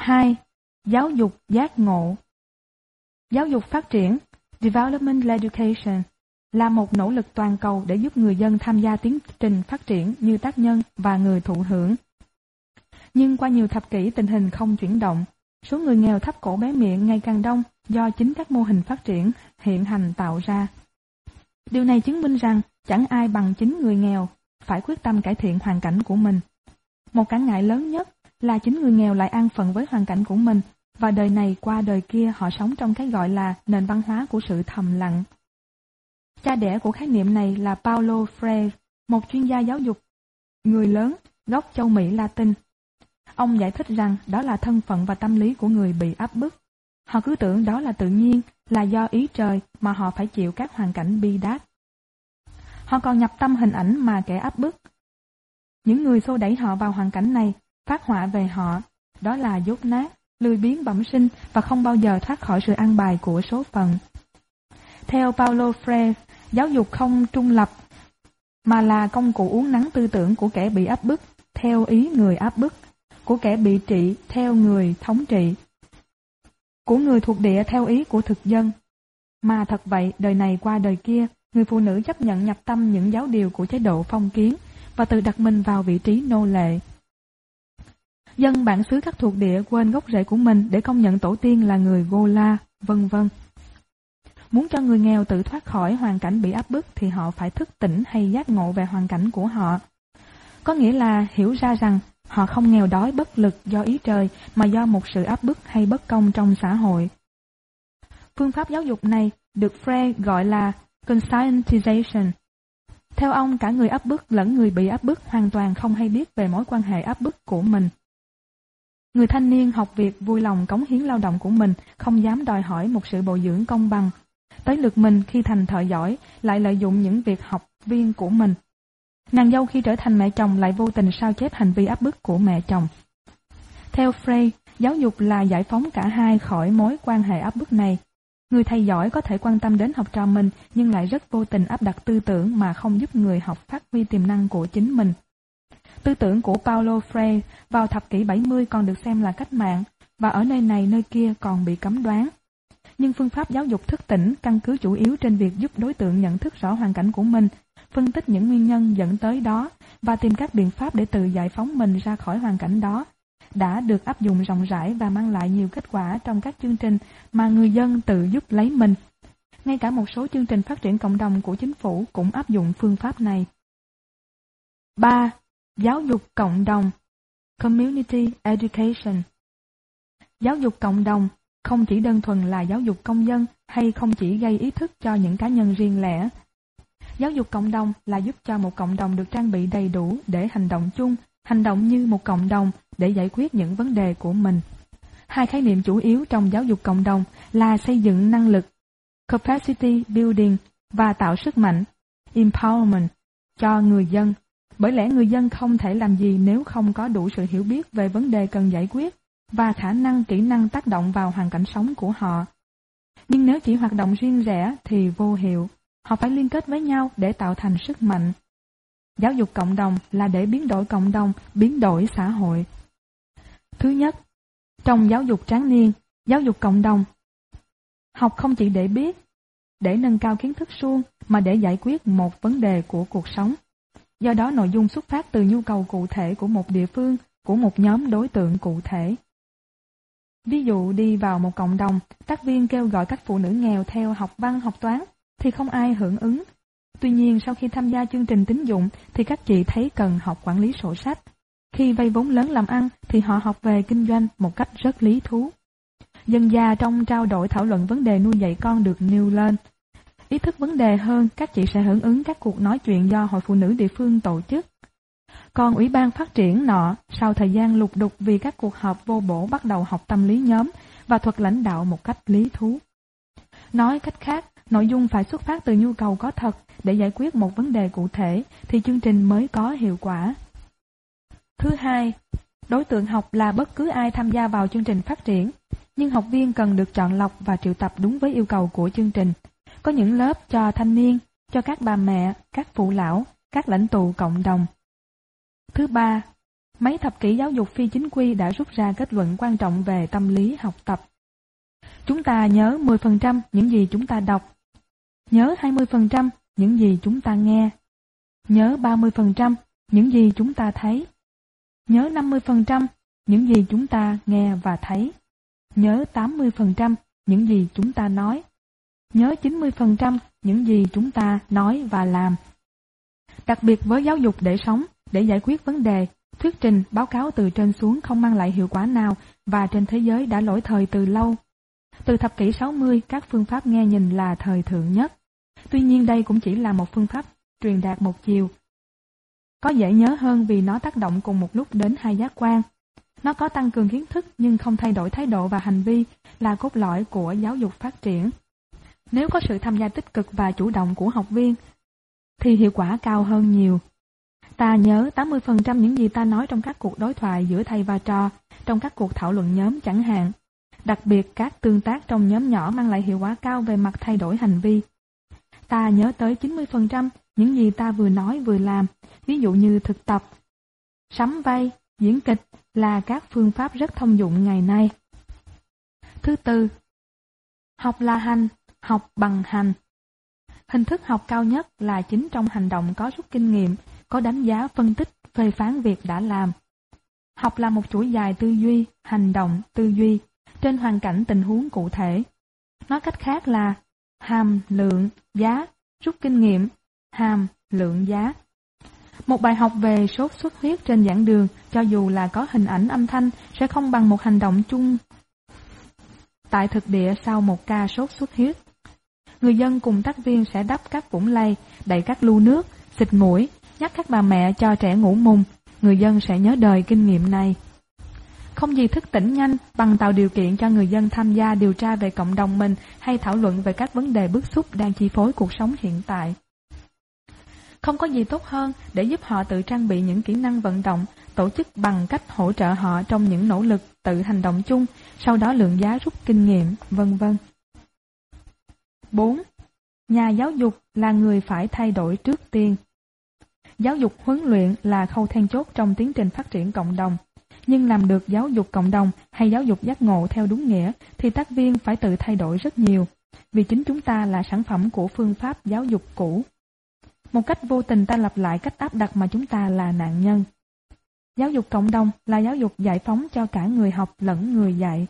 2. Giáo dục giác ngộ. Giáo dục phát triển, Development Education, là một nỗ lực toàn cầu để giúp người dân tham gia tiến trình phát triển như tác nhân và người thụ hưởng. Nhưng qua nhiều thập kỷ tình hình không chuyển động, số người nghèo thấp cổ bé miệng ngày càng đông do chính các mô hình phát triển hiện hành tạo ra. Điều này chứng minh rằng chẳng ai bằng chính người nghèo phải quyết tâm cải thiện hoàn cảnh của mình. Một trở ngại lớn nhất là chính người nghèo lại an phận với hoàn cảnh của mình, và đời này qua đời kia họ sống trong cái gọi là nền văn hóa của sự thầm lặng. Cha đẻ của khái niệm này là Paulo Freire, một chuyên gia giáo dục người lớn gốc châu Mỹ Latin. Ông giải thích rằng đó là thân phận và tâm lý của người bị áp bức. Họ cứ tưởng đó là tự nhiên, là do ý trời mà họ phải chịu các hoàn cảnh bi đát. Họ còn nhập tâm hình ảnh mà kẻ áp bức. Những người xô đẩy họ vào hoàn cảnh này phát họa về họ, đó là dốt nát, lười biếng bẩm sinh và không bao giờ thoát khỏi sự an bài của số phận. Theo Paulo Freire, giáo dục không trung lập mà là công cụ uốn nắn tư tưởng của kẻ bị áp bức theo ý người áp bức, của kẻ bị trị theo người thống trị, của người thuộc địa theo ý của thực dân. Mà thật vậy, đời này qua đời kia, người phụ nữ chấp nhận nhập tâm những giáo điều của chế độ phong kiến và tự đặt mình vào vị trí nô lệ. Dân bản xứ các thuộc địa quên gốc rễ của mình để công nhận tổ tiên là người Gola, vân vân. Muốn cho người nghèo tự thoát khỏi hoàn cảnh bị áp bức thì họ phải thức tỉnh hay giác ngộ về hoàn cảnh của họ. Có nghĩa là hiểu ra rằng họ không nghèo đói bất lực do ý trời mà do một sự áp bức hay bất công trong xã hội. Phương pháp giáo dục này được Freire gọi là conscientization. Theo ông, cả người áp bức lẫn người bị áp bức hoàn toàn không hay biết về mối quan hệ áp bức của mình. Người thanh niên học việc vui lòng cống hiến lao động của mình, không dám đòi hỏi một sự bồi dưỡng công bằng. Tới lượt mình khi thành thợ giỏi lại lợi dụng những việc học viên của mình. Nàng dâu khi trở thành mẹ chồng lại vô tình sao chép hành vi áp bức của mẹ chồng. Theo Freire, giáo dục là giải phóng cả hai khỏi mối quan hệ áp bức này. Người thầy giỏi có thể quan tâm đến học trò mình nhưng lại rất vô tình áp đặt tư tưởng mà không giúp người học phát huy tiềm năng của chính mình. Tư tưởng của Paulo Freire vào thập kỷ 70 còn được xem là cách mạng, và ở nơi này nơi kia còn bị cấm đoán. Nhưng phương pháp giáo dục thức tỉnh căn cứ chủ yếu trên việc giúp đối tượng nhận thức rõ hoàn cảnh của mình, phân tích những nguyên nhân dẫn tới đó và tìm các biện pháp để tự giải phóng mình ra khỏi hoàn cảnh đó, đã được áp dụng rộng rãi và mang lại nhiều kết quả trong các chương trình mà người dân tự giúp lấy mình. Ngay cả một số chương trình phát triển cộng đồng của chính phủ cũng áp dụng phương pháp này. 3. Giáo dục cộng đồng, Community Education. Giáo dục cộng đồng không chỉ đơn thuần là giáo dục công dân hay không chỉ gây ý thức cho những cá nhân riêng lẻ. Giáo dục cộng đồng là giúp cho một cộng đồng được trang bị đầy đủ để hành động chung, hành động như một cộng đồng để giải quyết những vấn đề của mình. Hai khái niệm chủ yếu trong giáo dục cộng đồng là xây dựng năng lực, capacity building, và tạo sức mạnh, empowerment, cho người dân. Bởi lẽ người dân không thể làm gì nếu không có đủ sự hiểu biết về vấn đề cần giải quyết và khả năng kỹ năng tác động vào hoàn cảnh sống của họ. Nhưng nếu chỉ hoạt động riêng rẽ thì vô hiệu. Họ phải liên kết với nhau để tạo thành sức mạnh. Giáo dục cộng đồng là để biến đổi cộng đồng, biến đổi xã hội. Thứ nhất, trong giáo dục tráng niên, giáo dục cộng đồng, học không chỉ để biết, để nâng cao kiến thức suông, mà để giải quyết một vấn đề của cuộc sống. Do đó nội dung xuất phát từ nhu cầu cụ thể của một địa phương, của một nhóm đối tượng cụ thể. Ví dụ đi vào một cộng đồng, tác viên kêu gọi các phụ nữ nghèo theo học văn, học toán, thì không ai hưởng ứng. Tuy nhiên sau khi tham gia chương trình tín dụng thì các chị thấy cần học quản lý sổ sách. Khi vay vốn lớn làm ăn thì họ học về kinh doanh một cách rất lý thú. Dần dà trong trao đổi thảo luận vấn đề nuôi dạy con được nêu lên. Ý thức vấn đề hơn, các chị sẽ hưởng ứng các cuộc nói chuyện do hội phụ nữ địa phương tổ chức. Còn ủy ban phát triển nọ, sau thời gian lục đục vì các cuộc họp vô bổ bắt đầu học tâm lý nhóm và thuật lãnh đạo một cách lý thú. Nói cách khác, nội dung phải xuất phát từ nhu cầu có thật để giải quyết một vấn đề cụ thể thì chương trình mới có hiệu quả. Thứ hai, đối tượng học là bất cứ ai tham gia vào chương trình phát triển, nhưng học viên cần được chọn lọc và triệu tập đúng với yêu cầu của chương trình. Có những lớp cho thanh niên, cho các bà mẹ, các phụ lão, các lãnh tụ cộng đồng. Thứ ba, Mấy thập kỷ giáo dục phi chính quy đã rút ra kết luận quan trọng về tâm lý học tập. Chúng ta nhớ 10% những gì chúng ta đọc, nhớ 20% những gì chúng ta nghe, nhớ 30% những gì chúng ta thấy, nhớ 50% những gì chúng ta nghe và thấy, nhớ 80% những gì chúng ta nói, nhớ 90% những gì chúng ta nói và làm. Đặc biệt với giáo dục để sống, để giải quyết vấn đề, thuyết trình, báo cáo từ trên xuống không mang lại hiệu quả nào và trên thế giới đã lỗi thời từ lâu. Từ thập kỷ 60, các phương pháp nghe nhìn là thời thượng nhất. Tuy nhiên đây cũng chỉ là một phương pháp truyền đạt một chiều. Có dễ nhớ hơn vì nó tác động cùng một lúc đến hai giác quan. Nó có tăng cường kiến thức nhưng không thay đổi thái độ và hành vi, là cốt lõi của giáo dục phát triển. Nếu có sự tham gia tích cực và chủ động của học viên, thì hiệu quả cao hơn nhiều. Ta nhớ 80% những gì ta nói trong các cuộc đối thoại giữa thầy và trò, trong các cuộc thảo luận nhóm chẳng hạn. Đặc biệt các tương tác trong nhóm nhỏ mang lại hiệu quả cao về mặt thay đổi hành vi. Ta nhớ tới 90% những gì ta vừa nói vừa làm, ví dụ như thực tập, sắm vai, diễn kịch là các phương pháp rất thông dụng ngày nay. Thứ tư, học là hành, học bằng hành. Hình thức học cao nhất là chính trong hành động có rút kinh nghiệm, có đánh giá, phân tích, phê phán việc đã làm. Học là một chuỗi dài tư duy, hành động, tư duy, trên hoàn cảnh tình huống cụ thể. Nói cách khác là hàm, lượng, giá, rút kinh nghiệm, hàm, lượng, giá. Một bài học về sốt xuất huyết trên giảng đường, cho dù là có hình ảnh âm thanh, sẽ không bằng một hành động chung tại thực địa sau một ca sốt xuất huyết. Người dân cùng tác viên sẽ đắp các vũng lầy, đậy các lu nước, xịt mũi, nhắc các bà mẹ cho trẻ ngủ mùng. Người dân sẽ nhớ đời kinh nghiệm này. Không gì thức tỉnh nhanh bằng tạo điều kiện cho người dân tham gia điều tra về cộng đồng mình hay thảo luận về các vấn đề bức xúc đang chi phối cuộc sống hiện tại. Không có gì tốt hơn để giúp họ tự trang bị những kỹ năng vận động, tổ chức bằng cách hỗ trợ họ trong những nỗ lực tự hành động chung, sau đó lượng giá rút kinh nghiệm, vân vân. 4. Nhà giáo dục là người phải thay đổi trước tiên. Giáo dục huấn luyện là khâu then chốt trong tiến trình phát triển cộng đồng. Nhưng làm được giáo dục cộng đồng hay giáo dục giác ngộ theo đúng nghĩa thì tác viên phải tự thay đổi rất nhiều, vì chính chúng ta là sản phẩm của phương pháp giáo dục cũ. Một cách vô tình ta lặp lại cách áp đặt mà chúng ta là nạn nhân. Giáo dục cộng đồng là giáo dục giải phóng cho cả người học lẫn người dạy.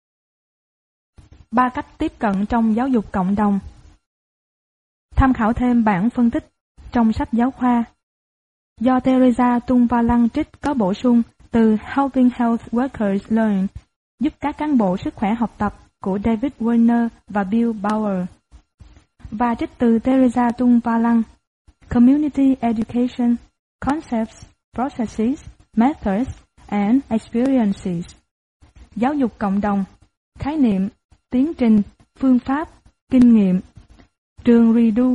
3 cách tiếp cận trong giáo dục cộng đồng. Tham khảo thêm bản phân tích trong sách giáo khoa do Teresa Tung-Va-Lăng trích có bổ sung từ Helping Health Workers Learn, giúp các cán bộ sức khỏe học tập của David Werner và Bill Bauer, và trích từ Teresa Tung-Va-Lăng Community Education, Concepts, Processes, Methods and Experiences. Giáo dục cộng đồng, khái niệm, tiến trình, phương pháp, kinh nghiệm. Trường Rideau,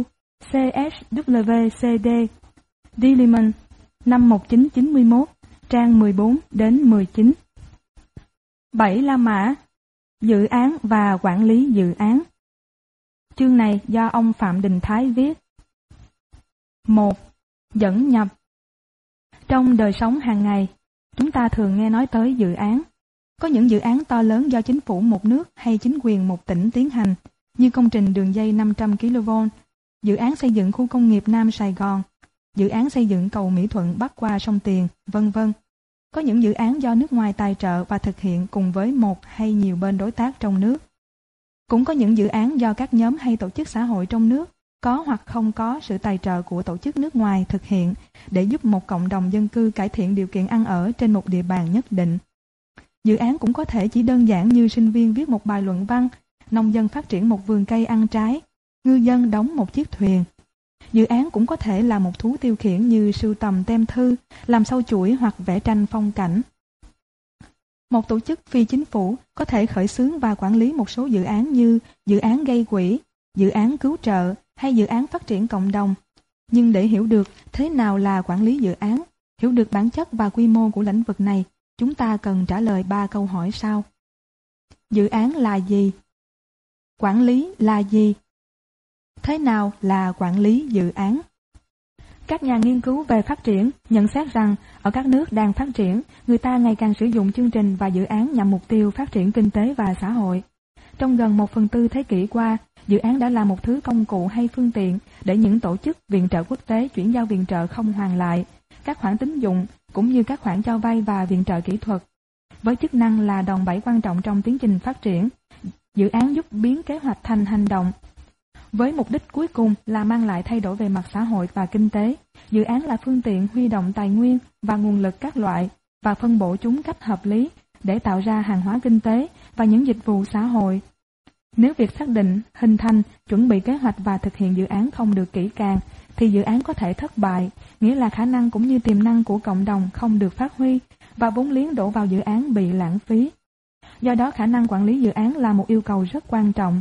CSWCD, Diliman, năm 1991, trang 14 đến 19. 7 La Mã, dự án và quản lý dự án. Chương này do ông Phạm Đình Thái viết. 1. Dẫn nhập. Trong đời sống hàng ngày, chúng ta thường nghe nói tới dự án. Có những dự án to lớn do chính phủ một nước hay chính quyền một tỉnh tiến hành, như công trình đường dây 500 kV, dự án xây dựng khu công nghiệp Nam Sài Gòn, dự án xây dựng cầu Mỹ Thuận bắc qua sông Tiền, vân vân. Có những dự án do nước ngoài tài trợ và thực hiện cùng với một hay nhiều bên đối tác trong nước. Cũng có những dự án do các nhóm hay tổ chức xã hội trong nước, có hoặc không có sự tài trợ của tổ chức nước ngoài thực hiện để giúp một cộng đồng dân cư cải thiện điều kiện ăn ở trên một địa bàn nhất định. Dự án cũng có thể chỉ đơn giản như sinh viên viết một bài luận văn, nông dân phát triển một vườn cây ăn trái, ngư dân đóng một chiếc thuyền. Dự án cũng có thể là một thú tiêu khiển như sưu tầm tem thư, làm sâu chuỗi hoặc vẽ tranh phong cảnh. Một tổ chức phi chính phủ có thể khởi xướng và quản lý một số dự án như dự án gây quỹ, dự án cứu trợ hay dự án phát triển cộng đồng. Nhưng để hiểu được thế nào là quản lý dự án, hiểu được bản chất và quy mô của lĩnh vực này, chúng ta cần trả lời 3 câu hỏi sau. Dự án là gì? Quản lý là gì? Thế nào là quản lý dự án? Các nhà nghiên cứu về phát triển nhận xét rằng ở các nước đang phát triển, người ta ngày càng sử dụng chương trình và dự án nhằm mục tiêu phát triển kinh tế và xã hội. Trong gần 1/4 thế kỷ qua, dự án đã là một thứ công cụ hay phương tiện để những tổ chức viện trợ quốc tế chuyển giao viện trợ không hoàn lại, các khoản tín dụng cũng như các khoản cho vay và viện trợ kỹ thuật. Với chức năng là đòn bẩy quan trọng trong tiến trình phát triển, dự án giúp biến kế hoạch thành hành động. Với mục đích cuối cùng là mang lại thay đổi về mặt xã hội và kinh tế, dự án là phương tiện huy động tài nguyên và nguồn lực các loại và phân bổ chúng cách hợp lý để tạo ra hàng hóa kinh tế và những dịch vụ xã hội. Nếu việc xác định, hình thành, chuẩn bị kế hoạch và thực hiện dự án không được kỹ càng, thì dự án có thể thất bại, nghĩa là khả năng cũng như tiềm năng của cộng đồng không được phát huy và vốn liếng đổ vào dự án bị lãng phí. Do đó khả năng quản lý dự án là một yêu cầu rất quan trọng.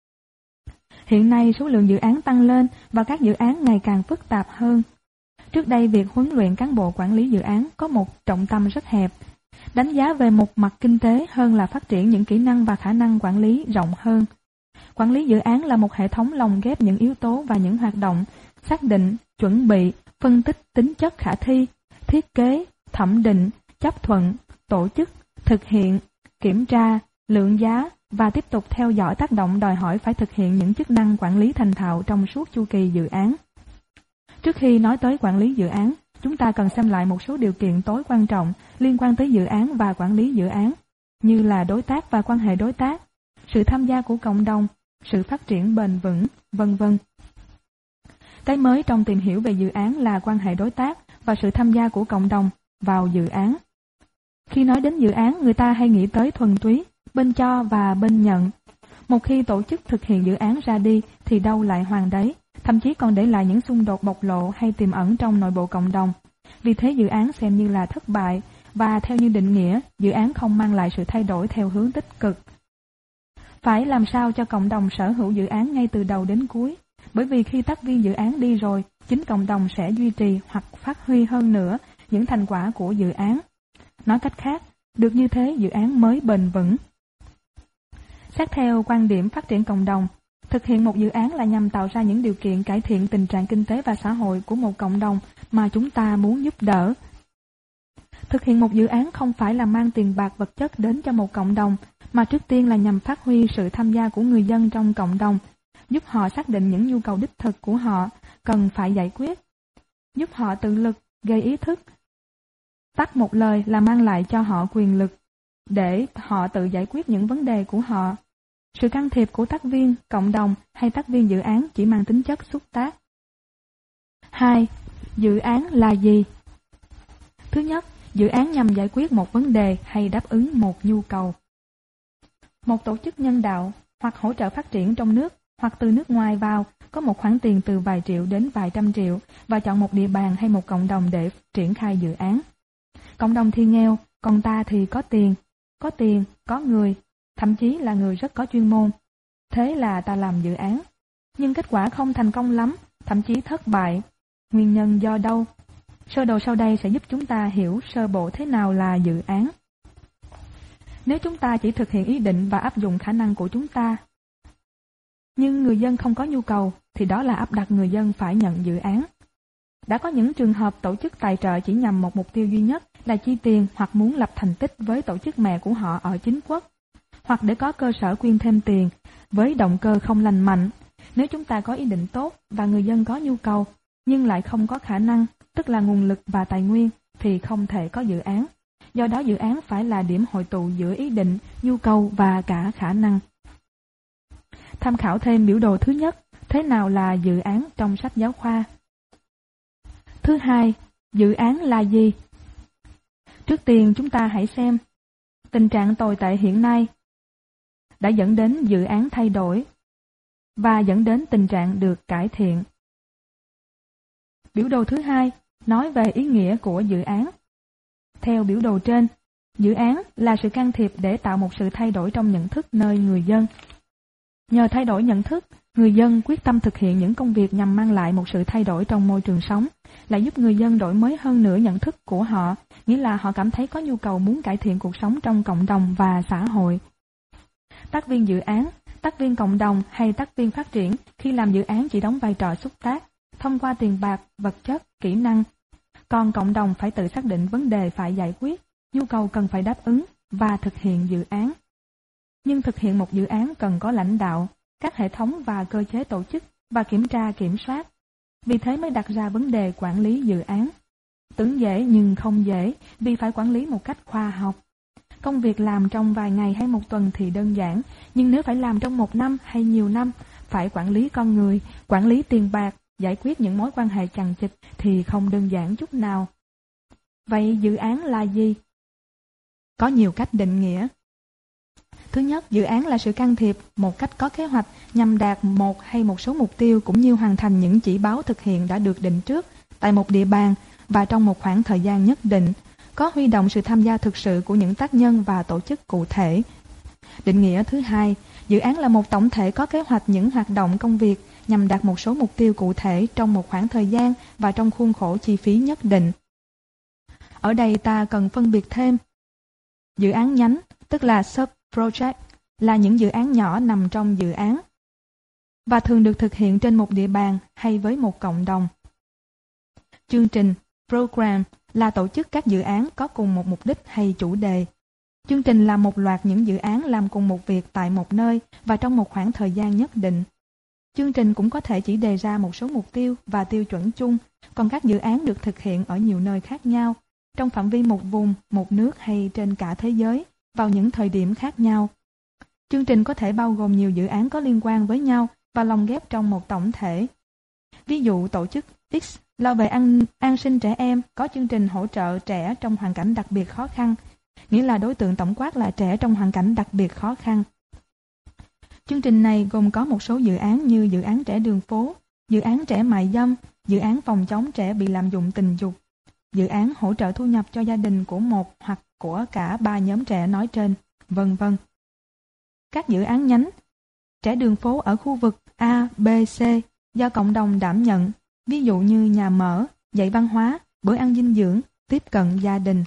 Hiện nay số lượng dự án tăng lên và các dự án ngày càng phức tạp hơn. Trước đây việc huấn luyện cán bộ quản lý dự án có một trọng tâm rất hẹp, đánh giá về một mặt kinh tế hơn là phát triển những kỹ năng và khả năng quản lý rộng hơn. Quản lý dự án là một hệ thống lồng ghép những yếu tố và những hoạt động, xác định, chuẩn bị, phân tích tính chất khả thi, thiết kế, thẩm định, chấp thuận, tổ chức, thực hiện, kiểm tra, lượng giá và tiếp tục theo dõi tác động đòi hỏi phải thực hiện những chức năng quản lý thành thạo trong suốt chu kỳ dự án. Trước khi nói tới quản lý dự án, chúng ta cần xem lại một số điều kiện tối quan trọng liên quan tới dự án và quản lý dự án, như là đối tác và quan hệ đối tác, sự tham gia của cộng đồng, sự phát triển bền vững, v.v. Cái mới trong tìm hiểu về dự án là quan hệ đối tác và sự tham gia của cộng đồng vào dự án. Khi nói đến dự án, người ta hay nghĩ tới thuần túy, bên cho và bên nhận. Một khi tổ chức thực hiện dự án ra đi thì đâu lại hoàn đấy, thậm chí còn để lại những xung đột bộc lộ hay tiềm ẩn trong nội bộ cộng đồng. Vì thế dự án xem như là thất bại và theo như định nghĩa, dự án không mang lại sự thay đổi theo hướng tích cực. Phải làm sao cho cộng đồng sở hữu dự án ngay từ đầu đến cuối, bởi vì khi tác viên dự án đi rồi, chính cộng đồng sẽ duy trì hoặc phát huy hơn nữa những thành quả của dự án. Nói cách khác, được như thế dự án mới bền vững. Xét theo quan điểm phát triển cộng đồng, thực hiện một dự án là nhằm tạo ra những điều kiện cải thiện tình trạng kinh tế và xã hội của một cộng đồng mà chúng ta muốn giúp đỡ. Thực hiện một dự án không phải là mang tiền bạc vật chất đến cho một cộng đồng, mà trước tiên là nhằm phát huy sự tham gia của người dân trong cộng đồng, giúp họ xác định những nhu cầu đích thực của họ cần phải giải quyết, giúp họ tự lực, gây ý thức. Tắt một lời là mang lại cho họ quyền lực, để họ tự giải quyết những vấn đề của họ. Sự can thiệp của tác viên, cộng đồng hay tác viên dự án chỉ mang tính chất xúc tác. 2. Dự án là gì? Thứ nhất, dự án nhằm giải quyết một vấn đề hay đáp ứng một nhu cầu. Một tổ chức nhân đạo hoặc hỗ trợ phát triển trong nước hoặc từ nước ngoài vào có một khoản tiền từ vài triệu đến vài trăm triệu và chọn một địa bàn hay một cộng đồng để triển khai dự án. Cộng đồng thì nghèo, còn ta thì có tiền, có người, thậm chí là người rất có chuyên môn. Thế là ta làm dự án. Nhưng kết quả không thành công lắm, thậm chí thất bại. Nguyên nhân do đâu? Sơ đồ sau đây sẽ giúp chúng ta hiểu sơ bộ thế nào là dự án. Nếu chúng ta chỉ thực hiện ý định và áp dụng khả năng của chúng ta, nhưng người dân không có nhu cầu, thì đó là áp đặt người dân phải nhận dự án. Đã có những trường hợp tổ chức tài trợ chỉ nhằm một mục tiêu duy nhất là chi tiền hoặc muốn lập thành tích với tổ chức mẹ của họ ở chính quốc, hoặc để có cơ sở quyên thêm tiền với động cơ không lành mạnh. Nếu chúng ta có ý định tốt và người dân có nhu cầu, nhưng lại không có khả năng, tức là nguồn lực và tài nguyên, thì không thể có dự án. Do đó dự án phải là điểm hội tụ giữa ý định, nhu cầu và cả khả năng. Tham khảo thêm biểu đồ thứ nhất, thế nào là dự án trong sách giáo khoa. Thứ hai, dự án là gì? Trước tiên chúng ta hãy xem, tình trạng tồi tệ hiện nay đã dẫn đến dự án thay đổi và dẫn đến tình trạng được cải thiện. Biểu đồ thứ hai nói về ý nghĩa của dự án. Theo biểu đồ trên, dự án là sự can thiệp để tạo một sự thay đổi trong nhận thức nơi người dân. Nhờ thay đổi nhận thức, người dân quyết tâm thực hiện những công việc nhằm mang lại một sự thay đổi trong môi trường sống, lại giúp người dân đổi mới hơn nữa nhận thức của họ, nghĩa là họ cảm thấy có nhu cầu muốn cải thiện cuộc sống trong cộng đồng và xã hội. Tác viên dự án, tác viên cộng đồng hay tác viên phát triển khi làm dự án chỉ đóng vai trò xúc tác, thông qua tiền bạc, vật chất, kỹ năng. Còn cộng đồng phải tự xác định vấn đề phải giải quyết, nhu cầu cần phải đáp ứng và thực hiện dự án. Nhưng thực hiện một dự án cần có lãnh đạo, các hệ thống và cơ chế tổ chức và kiểm tra kiểm soát. Vì thế mới đặt ra vấn đề quản lý dự án. Tưởng dễ nhưng không dễ vì phải quản lý một cách khoa học. Công việc làm trong vài ngày hay một tuần thì đơn giản, nhưng nếu phải làm trong 1 năm hay nhiều năm, phải quản lý con người, quản lý tiền bạc, giải quyết những mối quan hệ chằng chịt thì không đơn giản chút nào. Vậy dự án là gì? Có nhiều cách định nghĩa. Thứ nhất, dự án là sự can thiệp một cách có kế hoạch nhằm đạt một hay một số mục tiêu cũng như hoàn thành những chỉ báo thực hiện đã được định trước tại một địa bàn và trong một khoảng thời gian nhất định, có huy động sự tham gia thực sự của những tác nhân và tổ chức cụ thể. Định nghĩa thứ hai, dự án là một tổng thể có kế hoạch những hoạt động công việc nhằm đạt một số mục tiêu cụ thể trong một khoảng thời gian và trong khuôn khổ chi phí nhất định. Ở đây ta cần phân biệt thêm. Dự án nhánh, tức là sub-project, là những dự án nhỏ nằm trong dự án và thường được thực hiện trên một địa bàn hay với một cộng đồng. Chương trình, program, là tổ chức các dự án có cùng một mục đích hay chủ đề. Chương trình là một loạt những dự án làm cùng một việc tại một nơi và trong một khoảng thời gian nhất định. Chương trình cũng có thể chỉ đề ra một số mục tiêu và tiêu chuẩn chung, còn các dự án được thực hiện ở nhiều nơi khác nhau, trong phạm vi một vùng, một nước hay trên cả thế giới, vào những thời điểm khác nhau. Chương trình có thể bao gồm nhiều dự án có liên quan với nhau và lồng ghép trong một tổng thể. Ví dụ, tổ chức X lo về an sinh trẻ em có chương trình hỗ trợ trẻ trong hoàn cảnh đặc biệt khó khăn, nghĩa là đối tượng tổng quát là trẻ trong hoàn cảnh đặc biệt khó khăn. Chương trình này gồm có một số dự án như dự án trẻ đường phố, dự án trẻ mại dâm, dự án phòng chống trẻ bị lạm dụng tình dục, dự án hỗ trợ thu nhập cho gia đình của một hoặc của cả 3 nhóm trẻ nói trên, vân vân. Các dự án nhánh, trẻ đường phố ở khu vực A, B, C do cộng đồng đảm nhận, ví dụ như nhà mở, dạy văn hóa, bữa ăn dinh dưỡng, tiếp cận gia đình.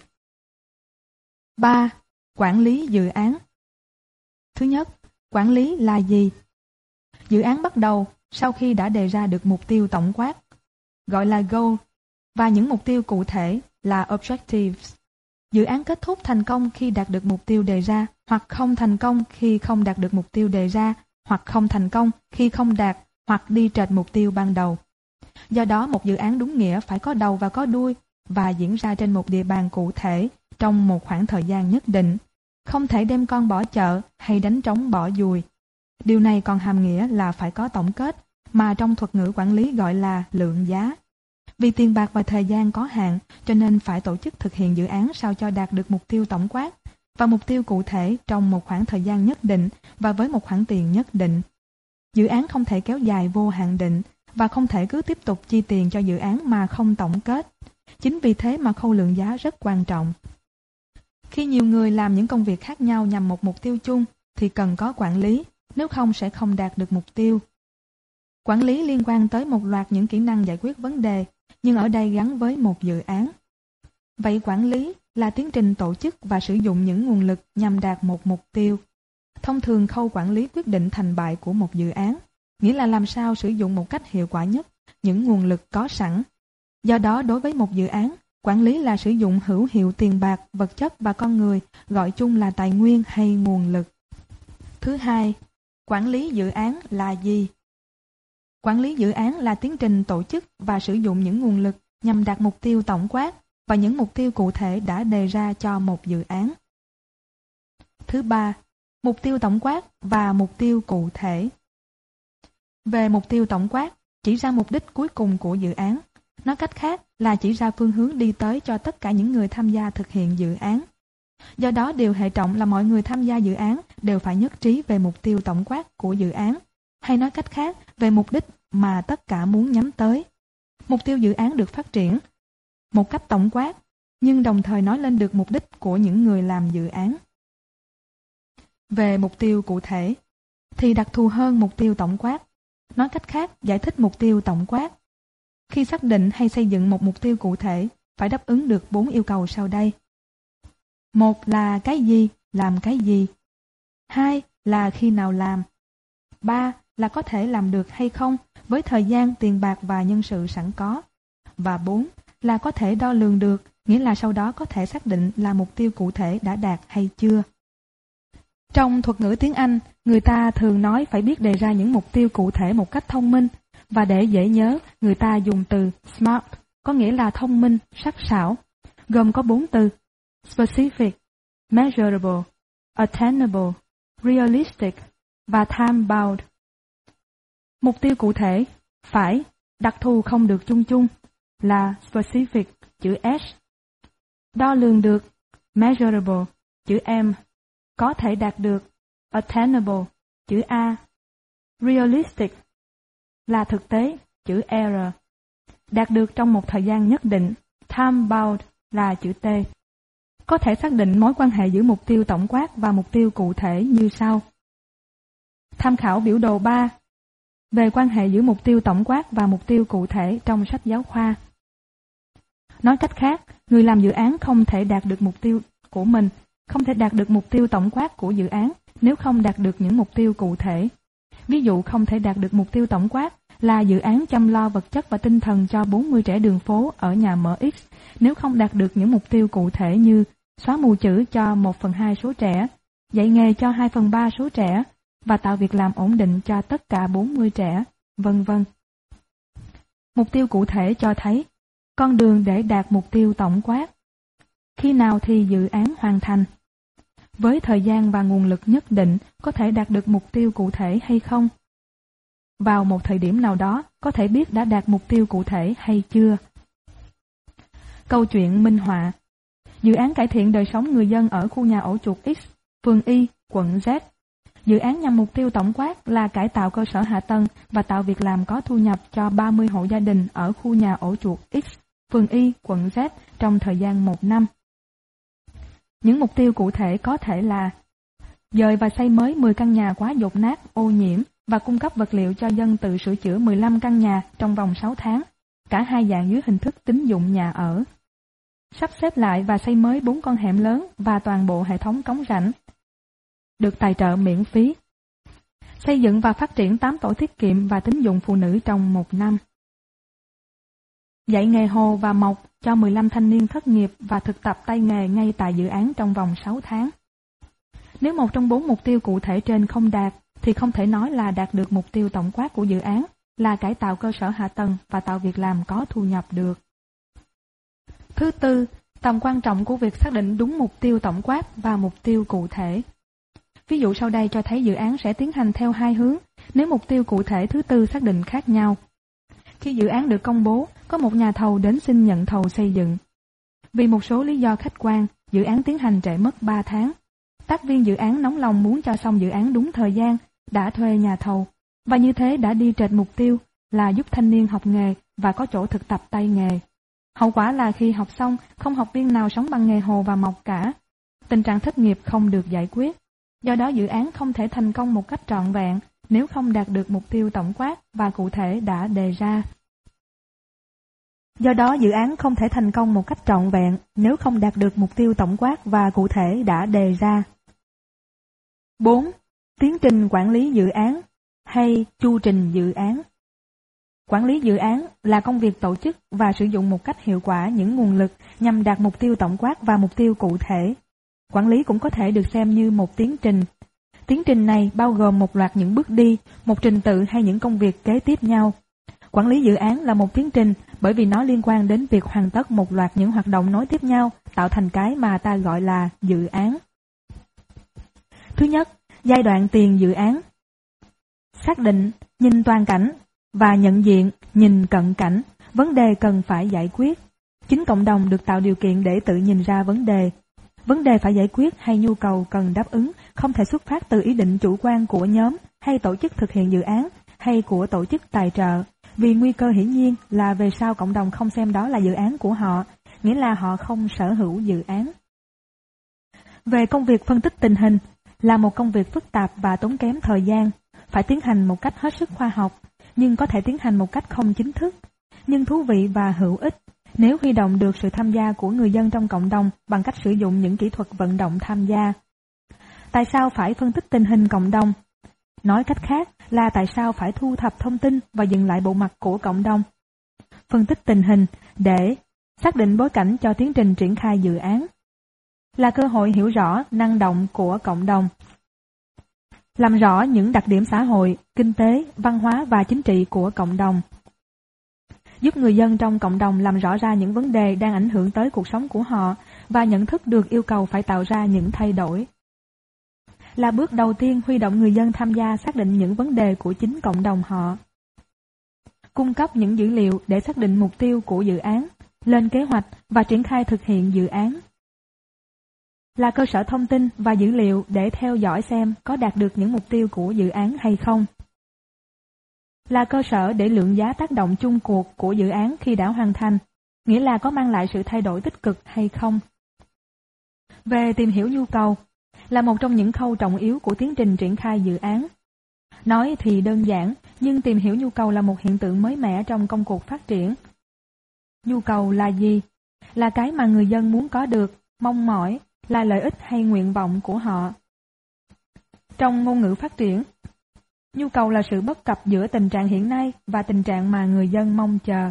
3. Quản lý dự án. Thứ nhất, quản lý là gì? Dự án bắt đầu sau khi đã đề ra được mục tiêu tổng quát, gọi là goal, và những mục tiêu cụ thể là objectives. Dự án kết thúc thành công khi đạt được mục tiêu đề ra, hoặc không thành công khi không đạt được mục tiêu đề ra, hoặc không thành công khi không đạt, hoặc đi trệch mục tiêu ban đầu. Do đó, một dự án đúng nghĩa phải có đầu và có đuôi và diễn ra trên một địa bàn cụ thể trong một khoảng thời gian nhất định. Không thể đem con bỏ chợ hay đánh trống bỏ dùi. Điều này còn hàm nghĩa là phải có tổng kết, mà trong thuật ngữ quản lý gọi là lượng giá. Vì tiền bạc và thời gian có hạn, cho nên phải tổ chức thực hiện dự án sao cho đạt được mục tiêu tổng quát và mục tiêu cụ thể trong một khoảng thời gian nhất định và với một khoản tiền nhất định. Dự án không thể kéo dài vô hạn định và không thể cứ tiếp tục chi tiền cho dự án mà không tổng kết. Chính vì thế mà khâu lượng giá rất quan trọng. Khi nhiều người làm những công việc khác nhau nhằm một mục tiêu chung thì cần có quản lý, nếu không sẽ không đạt được mục tiêu. Quản lý liên quan tới một loạt những kỹ năng giải quyết vấn đề, nhưng ở đây gắn với một dự án. Vậy quản lý là tiến trình tổ chức và sử dụng những nguồn lực nhằm đạt một mục tiêu. Thông thường khâu quản lý quyết định thành bại của một dự án, nghĩa là làm sao sử dụng một cách hiệu quả nhất những nguồn lực có sẵn. Do đó, đối với một dự án, quản lý là sử dụng hữu hiệu tiền bạc, vật chất và con người, gọi chung là tài nguyên hay nguồn lực. Thứ hai, quản lý dự án là gì? Quản lý dự án là tiến trình tổ chức và sử dụng những nguồn lực nhằm đạt mục tiêu tổng quát và những mục tiêu cụ thể đã đề ra cho một dự án. Thứ ba, mục tiêu tổng quát và mục tiêu cụ thể. Về mục tiêu tổng quát, chỉ ra mục đích cuối cùng của dự án. Nói cách khác là chỉ ra phương hướng đi tới cho tất cả những người tham gia thực hiện dự án. Do đó, điều hệ trọng là mọi người tham gia dự án đều phải nhất trí về mục tiêu tổng quát của dự án, hay nói cách khác, về mục đích mà tất cả muốn nhắm tới. Mục tiêu dự án được phát triển một cách tổng quát, nhưng đồng thời nói lên được mục đích của những người làm dự án. Về mục tiêu cụ thể, thì đặc thù hơn mục tiêu tổng quát. Nói cách khác, giải thích mục tiêu tổng quát. Khi xác định hay xây dựng một mục tiêu cụ thể, phải đáp ứng được 4 yêu cầu sau đây. 1 là cái gì, làm cái gì. 2 là khi nào làm. 3 là có thể làm được hay không với thời gian, tiền bạc và nhân sự sẵn có. Và 4 là có thể đo lường được, nghĩa là sau đó có thể xác định là mục tiêu cụ thể đã đạt hay chưa. Trong thuật ngữ tiếng Anh, người ta thường nói phải biết đề ra những mục tiêu cụ thể một cách thông minh, và để dễ nhớ, người ta dùng từ SMART, có nghĩa là thông minh, sắc sảo, gồm có 4 từ: specific, measurable, attainable, realistic và time-bound. Mục tiêu cụ thể phải đặc thù, không được chung chung, là specific, chữ S. Đo lường được, measurable, chữ M. Có thể đạt được, attainable, chữ A. Realistic là thực tế, chữ R. Đạt được trong một thời gian nhất định, time-bound là chữ T. Có thể xác định mối quan hệ giữa mục tiêu tổng quát và mục tiêu cụ thể như sau. Tham khảo biểu đồ 3 về quan hệ giữa mục tiêu tổng quát và mục tiêu cụ thể trong sách giáo khoa. Nói cách khác, người làm dự án không thể đạt được mục tiêu của mình, không thể đạt được mục tiêu tổng quát của dự án nếu không đạt được những mục tiêu cụ thể. Ví dụ không thể đạt được mục tiêu tổng quát là dự án chăm lo vật chất và tinh thần cho 40 trẻ đường phố ở nhà MX nếu không đạt được những mục tiêu cụ thể như xóa mù chữ cho 1/2 số trẻ, dạy nghề cho 2/3 số trẻ và tạo việc làm ổn định cho tất cả 40 trẻ, vân vân. Mục tiêu cụ thể cho thấy con đường để đạt mục tiêu tổng quát. Khi nào thì dự án hoàn thành? Với thời gian và nguồn lực nhất định có thể đạt được mục tiêu cụ thể hay không? Vào một thời điểm nào đó có thể biết đã đạt mục tiêu cụ thể hay chưa? Câu chuyện minh họa. Dự án cải thiện đời sống người dân ở khu nhà ổ chuột X, phường Y, quận Z. Dự án nhằm mục tiêu tổng quát là cải tạo cơ sở hạ tầng và tạo việc làm có thu nhập cho 30 hộ gia đình ở khu nhà ổ chuột X, phường Y, quận Z trong thời gian 1 năm. Những mục tiêu cụ thể có thể là dời và xây mới 10 căn nhà quá dột nát, ô nhiễm và cung cấp vật liệu cho dân tự sửa chữa 15 căn nhà trong vòng 6 tháng, cả hai dạng dưới hình thức tín dụng nhà ở. Sắp xếp lại và xây mới 4 con hẻm lớn và toàn bộ hệ thống cống rãnh, được tài trợ miễn phí. Xây dựng và phát triển 8 tổ tiết kiệm và tín dụng phụ nữ trong 1 năm. Dạy nghề hồ và mộc cho 15 thanh niên thất nghiệp và thực tập tay nghề ngay tại dự án trong vòng 6 tháng. Nếu một trong 4 mục tiêu cụ thể trên không đạt, thì không thể nói là đạt được mục tiêu tổng quát của dự án là cải tạo cơ sở hạ tầng và tạo việc làm có thu nhập được. Thứ tư, tầm quan trọng của việc xác định đúng mục tiêu tổng quát và mục tiêu cụ thể. Ví dụ sau đây cho thấy dự án sẽ tiến hành theo hai hướng nếu mục tiêu cụ thể thứ tư xác định khác nhau. Khi dự án được công bố, có một nhà thầu đến xin nhận thầu xây dựng. Vì một số lý do khách quan, dự án tiến hành trễ mất 3 tháng. Tác viên dự án nóng lòng muốn cho xong dự án đúng thời gian, đã thuê nhà thầu, và như thế đã đi trệch mục tiêu là giúp thanh niên học nghề và có chỗ thực tập tay nghề. Hậu quả là khi học xong, không học viên nào sống bằng nghề hồ và mộc cả. Tình trạng thất nghiệp không được giải quyết. Do đó dự án không thể thành công một cách trọn vẹn nếu không đạt được mục tiêu tổng quát và cụ thể đã đề ra. 4. Tiến trình quản lý dự án hay chu trình dự án. Quản lý dự án là công việc tổ chức và sử dụng một cách hiệu quả những nguồn lực nhằm đạt mục tiêu tổng quát và mục tiêu cụ thể. Quản lý cũng có thể được xem như một tiến trình. Tiến trình này bao gồm một loạt những bước đi, một trình tự hay những công việc kế tiếp nhau. Quản lý dự án là một tiến trình bởi vì nó liên quan đến việc hoàn tất một loạt những hoạt động nối tiếp nhau tạo thành cái mà ta gọi là dự án. Thứ nhất, giai đoạn tiền dự án. Xác định, nhìn toàn cảnh và nhận diện, nhìn cận cảnh, vấn đề cần phải giải quyết. Chính cộng đồng được tạo điều kiện để tự nhìn ra vấn đề. Vấn đề phải giải quyết hay nhu cầu cần đáp ứng không thể xuất phát từ ý định chủ quan của nhóm hay tổ chức thực hiện dự án hay của tổ chức tài trợ, vì nguy cơ hiển nhiên là về sau cộng đồng không xem đó là dự án của họ, nghĩa là họ không sở hữu dự án. Về công việc phân tích tình hình, là một công việc phức tạp và tốn kém thời gian, phải tiến hành một cách hết sức khoa học, nhưng có thể tiến hành một cách không chính thức, nhưng thú vị và hữu ích nếu huy động được sự tham gia của người dân trong cộng đồng bằng cách sử dụng những kỹ thuật vận động tham gia. Tại sao phải phân tích tình hình cộng đồng? Nói cách khác là tại sao phải thu thập thông tin và dựng lại bộ mặt của cộng đồng. Phân tích tình hình để xác định bối cảnh cho tiến trình triển khai dự án. Là cơ hội hiểu rõ năng động của cộng đồng. Làm rõ những đặc điểm xã hội, kinh tế, văn hóa và chính trị của cộng đồng. Giúp người dân trong cộng đồng làm rõ ra những vấn đề đang ảnh hưởng tới cuộc sống của họ và nhận thức được yêu cầu phải tạo ra những thay đổi. Là bước đầu tiên huy động người dân tham gia xác định những vấn đề của chính cộng đồng họ. Cung cấp những dữ liệu để xác định mục tiêu của dự án, lên kế hoạch và triển khai thực hiện dự án. Là cơ sở thông tin và dữ liệu để theo dõi xem có đạt được những mục tiêu của dự án hay không. Là cơ sở để lượng giá tác động chung cuộc của dự án khi đã hoàn thành, nghĩa là có mang lại sự thay đổi tích cực hay không. Về tìm hiểu nhu cầu, là một trong những khâu trọng yếu của tiến trình triển khai dự án. Nói thì đơn giản, nhưng tìm hiểu nhu cầu là một hiện tượng mới mẻ trong công cuộc phát triển. Nhu cầu là gì? Là cái mà người dân muốn có được, mong mỏi, là lợi ích hay nguyện vọng của họ. Trong ngôn ngữ phát triển, nhu cầu là sự bất cập giữa tình trạng hiện nay và tình trạng mà người dân mong chờ.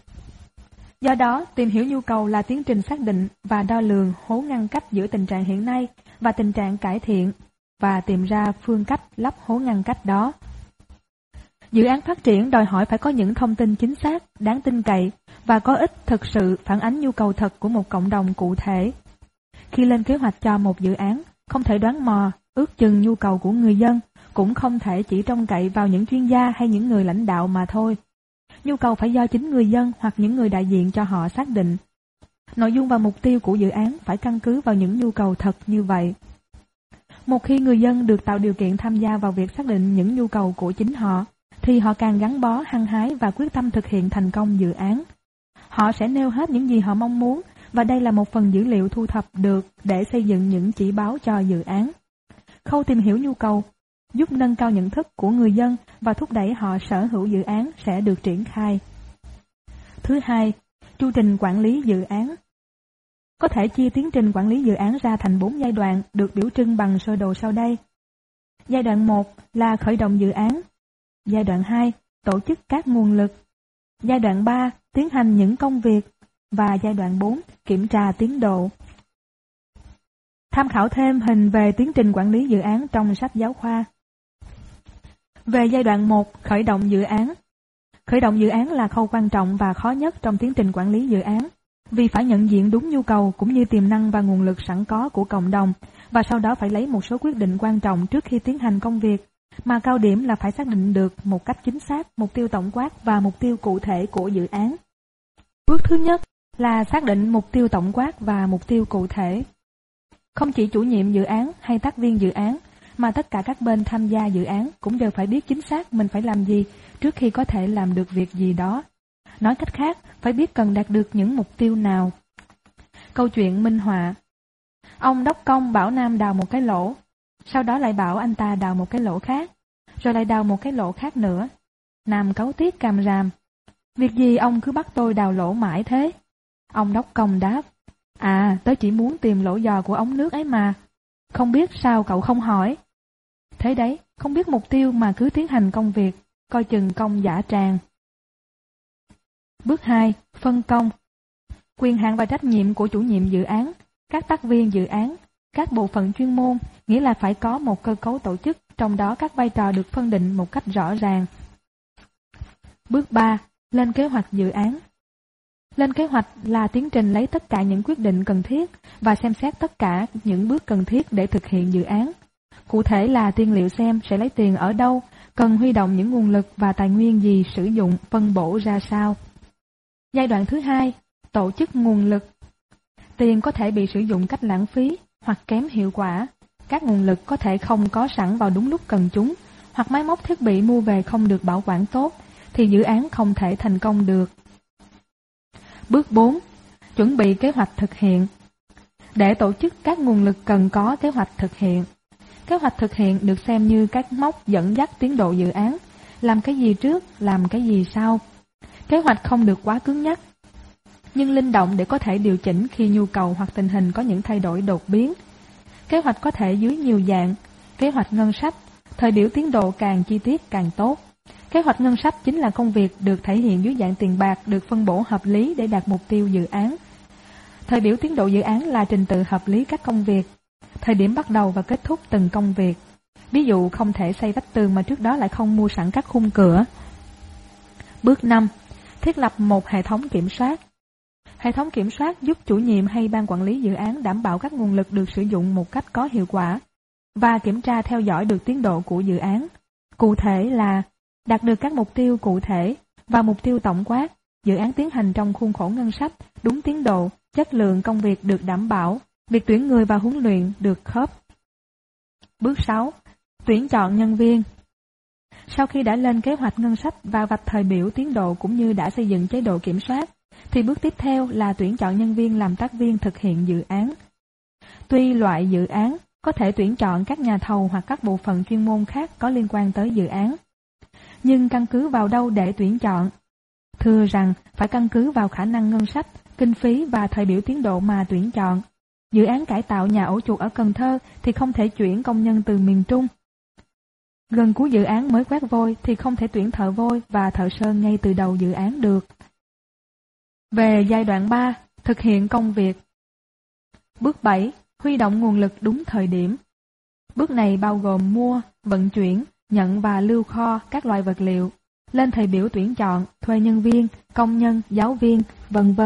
Do đó, tìm hiểu nhu cầu là tiến trình xác định và đo lường hố ngăn cách giữa tình trạng hiện nay và tình trạng cải thiện, và tìm ra phương cách lấp hố ngăn cách đó. Dự án phát triển đòi hỏi phải có những thông tin chính xác, đáng tin cậy và có ích thực sự phản ánh nhu cầu thật của một cộng đồng cụ thể. Khi lên kế hoạch cho một dự án, không thể đoán mò, ước chừng nhu cầu của người dân, cũng không thể chỉ trông cậy vào những chuyên gia hay những người lãnh đạo mà thôi. Nhu cầu phải do chính người dân hoặc những người đại diện cho họ xác định. Nội dung và mục tiêu của dự án phải căn cứ vào những nhu cầu thật như vậy. Một khi người dân được tạo điều kiện tham gia vào việc xác định những nhu cầu của chính họ, thì họ càng gắn bó, hăng hái và quyết tâm thực hiện thành công dự án. Họ sẽ nêu hết những gì họ mong muốn, và đây là một phần dữ liệu thu thập được để xây dựng những chỉ báo cho dự án. Khâu tìm hiểu nhu cầu giúp nâng cao nhận thức của người dân và thúc đẩy họ sở hữu dự án sẽ được triển khai. Thứ hai, chu trình quản lý dự án. Có thể chia tiến trình quản lý dự án ra thành 4 giai đoạn được biểu trưng bằng sơ đồ sau đây. Giai đoạn 1 là khởi động dự án. Giai đoạn 2, tổ chức các nguồn lực. Giai đoạn 3, tiến hành những công việc. Và giai đoạn 4, kiểm tra tiến độ. Tham khảo thêm hình về tiến trình quản lý dự án trong sách giáo khoa. Về giai đoạn 1, khởi động dự án. Khởi động dự án là khâu quan trọng và khó nhất trong tiến trình quản lý dự án, vì phải nhận diện đúng nhu cầu cũng như tiềm năng và nguồn lực sẵn có của cộng đồng, và sau đó phải lấy một số quyết định quan trọng trước khi tiến hành công việc, mà cao điểm là phải xác định được một cách chính xác mục tiêu tổng quát và mục tiêu cụ thể của dự án. Bước thứ nhất là xác định mục tiêu tổng quát và mục tiêu cụ thể. Không chỉ chủ nhiệm dự án hay tác viên dự án, mà tất cả các bên tham gia dự án cũng đều phải biết chính xác mình phải làm gì trước khi có thể làm được việc gì đó. Nói cách khác, phải biết cần đạt được những mục tiêu nào. Câu chuyện minh họa. Ông đốc công bảo Nam đào một cái lỗ, sau đó lại bảo anh ta đào một cái lỗ khác, rồi lại đào một cái lỗ khác nữa. Nam cáu tiếc càm ràm. Việc gì ông cứ bắt tôi đào lỗ mãi thế? Ông đốc công đáp, tớ chỉ muốn tìm lỗ giò của ống nước ấy mà. Không biết sao cậu không hỏi? Thế đấy, không biết mục tiêu mà cứ tiến hành công việc, coi chừng công dã tràng. Bước 2. Phân công. Quyền hạn và trách nhiệm của chủ nhiệm dự án, các tác viên dự án, các bộ phận chuyên môn, nghĩa là phải có một cơ cấu tổ chức, trong đó các vai trò được phân định một cách rõ ràng. Bước 3. Lên kế hoạch dự án. Lên kế hoạch là tiến trình lấy tất cả những quyết định cần thiết và xem xét tất cả những bước cần thiết để thực hiện dự án. Cụ thể là tiên liệu xem sẽ lấy tiền ở đâu, cần huy động những nguồn lực và tài nguyên gì sử dụng, phân bổ ra sao. Giai đoạn thứ 2, tổ chức nguồn lực. Tiền có thể bị sử dụng cách lãng phí hoặc kém hiệu quả. Các nguồn lực có thể không có sẵn vào đúng lúc cần chúng, hoặc máy móc thiết bị mua về không được bảo quản tốt, thì dự án không thể thành công được. Bước 4. Chuẩn bị kế hoạch thực hiện. Để tổ chức các nguồn lực cần có kế hoạch thực hiện. Kế hoạch thực hiện được xem như các mốc dẫn dắt tiến độ dự án, làm cái gì trước, làm cái gì sau. Kế hoạch không được quá cứng nhắc, nhưng linh động để có thể điều chỉnh khi nhu cầu hoặc tình hình có những thay đổi đột biến. Kế hoạch có thể dưới nhiều dạng: kế hoạch ngân sách, Thời biểu tiến độ càng chi tiết càng tốt. Kế hoạch ngân sách chính là công việc được thể hiện dưới dạng tiền bạc được phân bổ hợp lý để đạt mục tiêu dự án. Thời biểu tiến độ dự án là trình tự hợp lý các công việc, thời điểm bắt đầu và kết thúc từng công việc. Ví dụ không thể xây vách tường mà trước đó lại không mua sẵn các khung cửa. Bước 5. Thiết lập một hệ thống kiểm soát. Hệ thống kiểm soát giúp chủ nhiệm hay ban quản lý dự án đảm bảo các nguồn lực được sử dụng một cách có hiệu quả và kiểm tra theo dõi được tiến độ của dự án. Cụ thể là đạt được các mục tiêu cụ thể và mục tiêu tổng quát, dự án tiến hành trong khuôn khổ ngân sách, đúng tiến độ, chất lượng công việc được đảm bảo, việc tuyển người và huấn luyện được khớp. Bước 6. Tuyển chọn nhân viên. Sau khi đã lên kế hoạch ngân sách và vạch thời biểu tiến độ cũng như đã xây dựng chế độ kiểm soát, thì bước tiếp theo là tuyển chọn nhân viên làm tác viên thực hiện dự án. Tuy loại dự án có thể tuyển chọn các nhà thầu hoặc các bộ phận chuyên môn khác có liên quan tới dự án. Nhưng căn cứ vào đâu để tuyển chọn? Thưa rằng phải căn cứ vào khả năng ngân sách, kinh phí và thời biểu tiến độ mà tuyển chọn. Dự án cải tạo nhà ổ chuột ở Cần Thơ thì không thể chuyển công nhân từ miền Trung. Gần cuối dự án mới quét vôi thì không thể tuyển thợ vôi và thợ sơn ngay từ đầu dự án được. Về giai đoạn 3, thực hiện công việc. Bước 7. Huy động nguồn lực đúng thời điểm. Bước này bao gồm mua, vận chuyển, nhận và lưu kho các loại vật liệu, lên thời biểu tuyển chọn, thuê nhân viên, công nhân, giáo viên, v.v.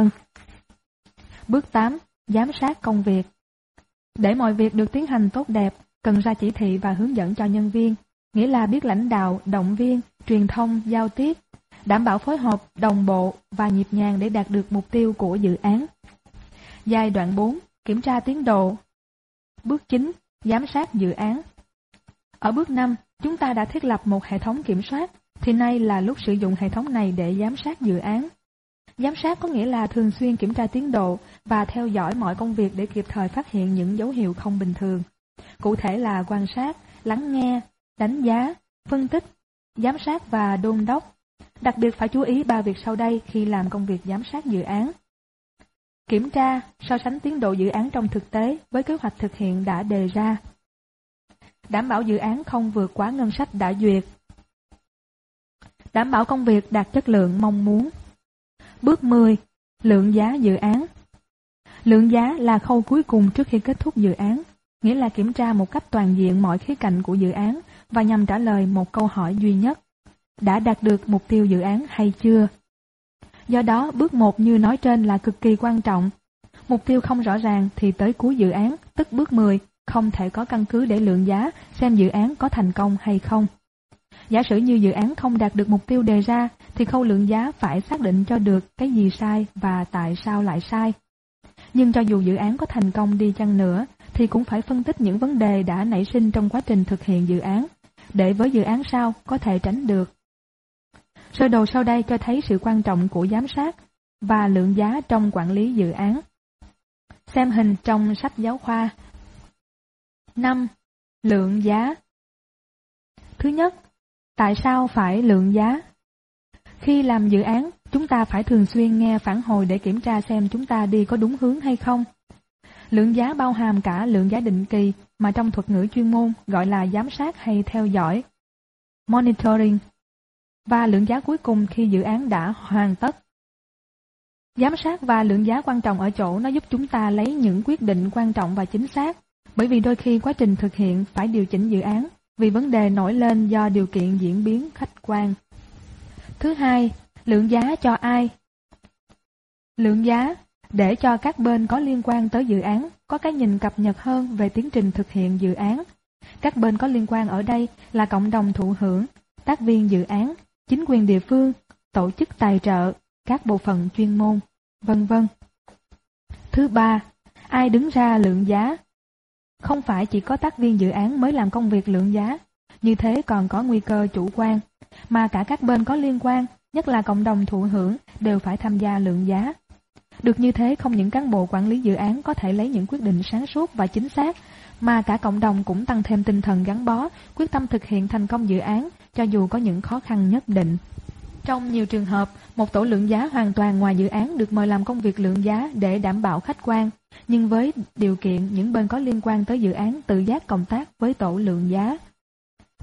Bước 8. Giám sát công việc. Để mọi việc được tiến hành tốt đẹp, cần ra chỉ thị và hướng dẫn cho nhân viên, nghĩa là biết lãnh đạo, động viên, truyền thông, giao tiếp, đảm bảo phối hợp, đồng bộ và nhịp nhàng để đạt được mục tiêu của dự án. Giai đoạn 4. Kiểm tra tiến độ. Bước 9. Giám sát dự án. Ở bước 5, chúng ta đã thiết lập một hệ thống kiểm soát, thì nay là lúc sử dụng hệ thống này để giám sát dự án. Giám sát có nghĩa là thường xuyên kiểm tra tiến độ và theo dõi mọi công việc để kịp thời phát hiện những dấu hiệu không bình thường. Cụ thể là quan sát, lắng nghe, đánh giá, phân tích, giám sát và đôn đốc. Đặc biệt phải chú ý 3 việc sau đây khi làm công việc giám sát dự án. Kiểm tra, so sánh tiến độ dự án trong thực tế với kế hoạch thực hiện đã đề ra. Đảm bảo dự án không vượt quá ngân sách đã duyệt. Đảm bảo công việc đạt chất lượng mong muốn. Bước 10. Lượng giá dự án. Lượng giá là khâu cuối cùng trước khi kết thúc dự án, nghĩa là kiểm tra một cách toàn diện mọi khía cạnh của dự án và nhằm trả lời một câu hỏi duy nhất: đã đạt được mục tiêu dự án hay chưa? Do đó, bước 1 như nói trên là cực kỳ quan trọng. Mục tiêu không rõ ràng thì tới cuối dự án, tức bước 10, không thể có căn cứ để lượng giá xem dự án có thành công hay không. Giả sử như dự án không đạt được mục tiêu đề ra, thì khâu lượng giá phải xác định cho được cái gì sai và tại sao lại sai. Nhưng cho dù dự án có thành công đi chăng nữa, thì cũng phải phân tích những vấn đề đã nảy sinh trong quá trình thực hiện dự án, để với dự án sau có thể tránh được. Sơ đồ sau đây cho thấy sự quan trọng của giám sát và lượng giá trong quản lý dự án. Xem hình trong sách giáo khoa. 5. Lượng giá. Thứ nhất, tại sao phải lượng giá? Khi làm dự án, chúng ta phải thường xuyên nghe phản hồi để kiểm tra xem chúng ta đi có đúng hướng hay không. Lượng giá bao hàm cả lượng giá định kỳ mà trong thuật ngữ chuyên môn gọi là giám sát hay theo dõi, monitoring, và lượng giá cuối cùng khi dự án đã hoàn tất. Giám sát và lượng giá quan trọng ở chỗ nó giúp chúng ta lấy những quyết định quan trọng và chính xác, bởi vì đôi khi quá trình thực hiện phải điều chỉnh dự án vì vấn đề nổi lên do điều kiện diễn biến khách quan. Thứ hai, lượng giá cho ai? Lượng giá để cho các bên có liên quan tới dự án có cái nhìn cập nhật hơn về tiến trình thực hiện dự án. Các bên có liên quan ở đây là cộng đồng thụ hưởng, tác viên dự án, chính quyền địa phương, tổ chức tài trợ, các bộ phận chuyên môn, v.v. Thứ ba, ai đứng ra lượng giá? Không phải chỉ có tác viên dự án mới làm công việc lượng giá, như thế còn có nguy cơ chủ quan, mà cả các bên có liên quan, nhất là cộng đồng thụ hưởng, đều phải tham gia lượng giá. Được như thế, không những cán bộ quản lý dự án có thể lấy những quyết định sáng suốt và chính xác, mà cả cộng đồng cũng tăng thêm tinh thần gắn bó, quyết tâm thực hiện thành công dự án, cho dù có những khó khăn nhất định. Trong nhiều trường hợp, một tổ lượng giá hoàn toàn ngoài dự án được mời làm công việc lượng giá để đảm bảo khách quan, nhưng với điều kiện những bên có liên quan tới dự án tự giác cộng tác với tổ lượng giá.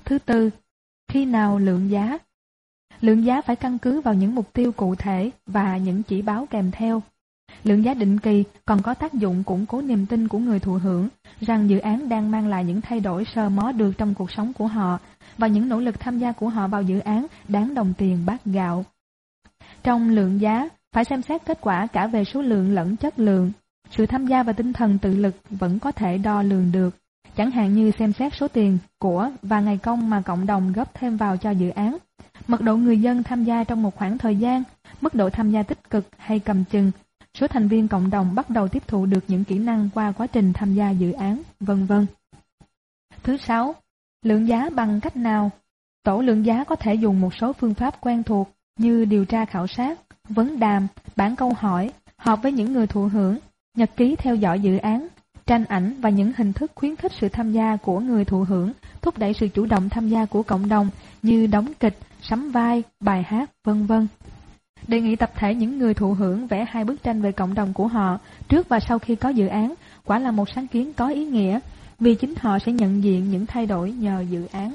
Thứ tư, khi nào lượng giá? Lượng giá phải căn cứ vào những mục tiêu cụ thể và những chỉ báo kèm theo. Lượng giá định kỳ còn có tác dụng củng cố niềm tin của người thụ hưởng rằng dự án đang mang lại những thay đổi sờ mó được trong cuộc sống của họ và những nỗ lực tham gia của họ vào dự án đáng đồng tiền bát gạo. Trong lượng giá, phải xem xét kết quả cả về số lượng lẫn chất lượng. Sự tham gia và tinh thần tự lực vẫn có thể đo lường được, chẳng hạn như xem xét số tiền, của và ngày công mà cộng đồng góp thêm vào cho dự án, mật độ người dân tham gia trong một khoảng thời gian, mức độ tham gia tích cực hay cầm chừng, số thành viên cộng đồng bắt đầu tiếp thụ được những kỹ năng qua quá trình tham gia dự án, vân vân. Thứ sáu, lượng giá bằng cách nào? Tổ lượng giá có thể dùng một số phương pháp quen thuộc như điều tra khảo sát, vấn đàm, bản câu hỏi, họp với những người thụ hưởng, nhật ký theo dõi dự án, tranh ảnh và những hình thức khuyến khích sự tham gia của người thụ hưởng, thúc đẩy sự chủ động tham gia của cộng đồng như đóng kịch, sắm vai, bài hát, vân vân. Đề nghị tập thể những người thụ hưởng vẽ 2 bức tranh về cộng đồng của họ trước và sau khi có dự án, quả là một sáng kiến có ý nghĩa, vì chính họ sẽ nhận diện những thay đổi nhờ dự án.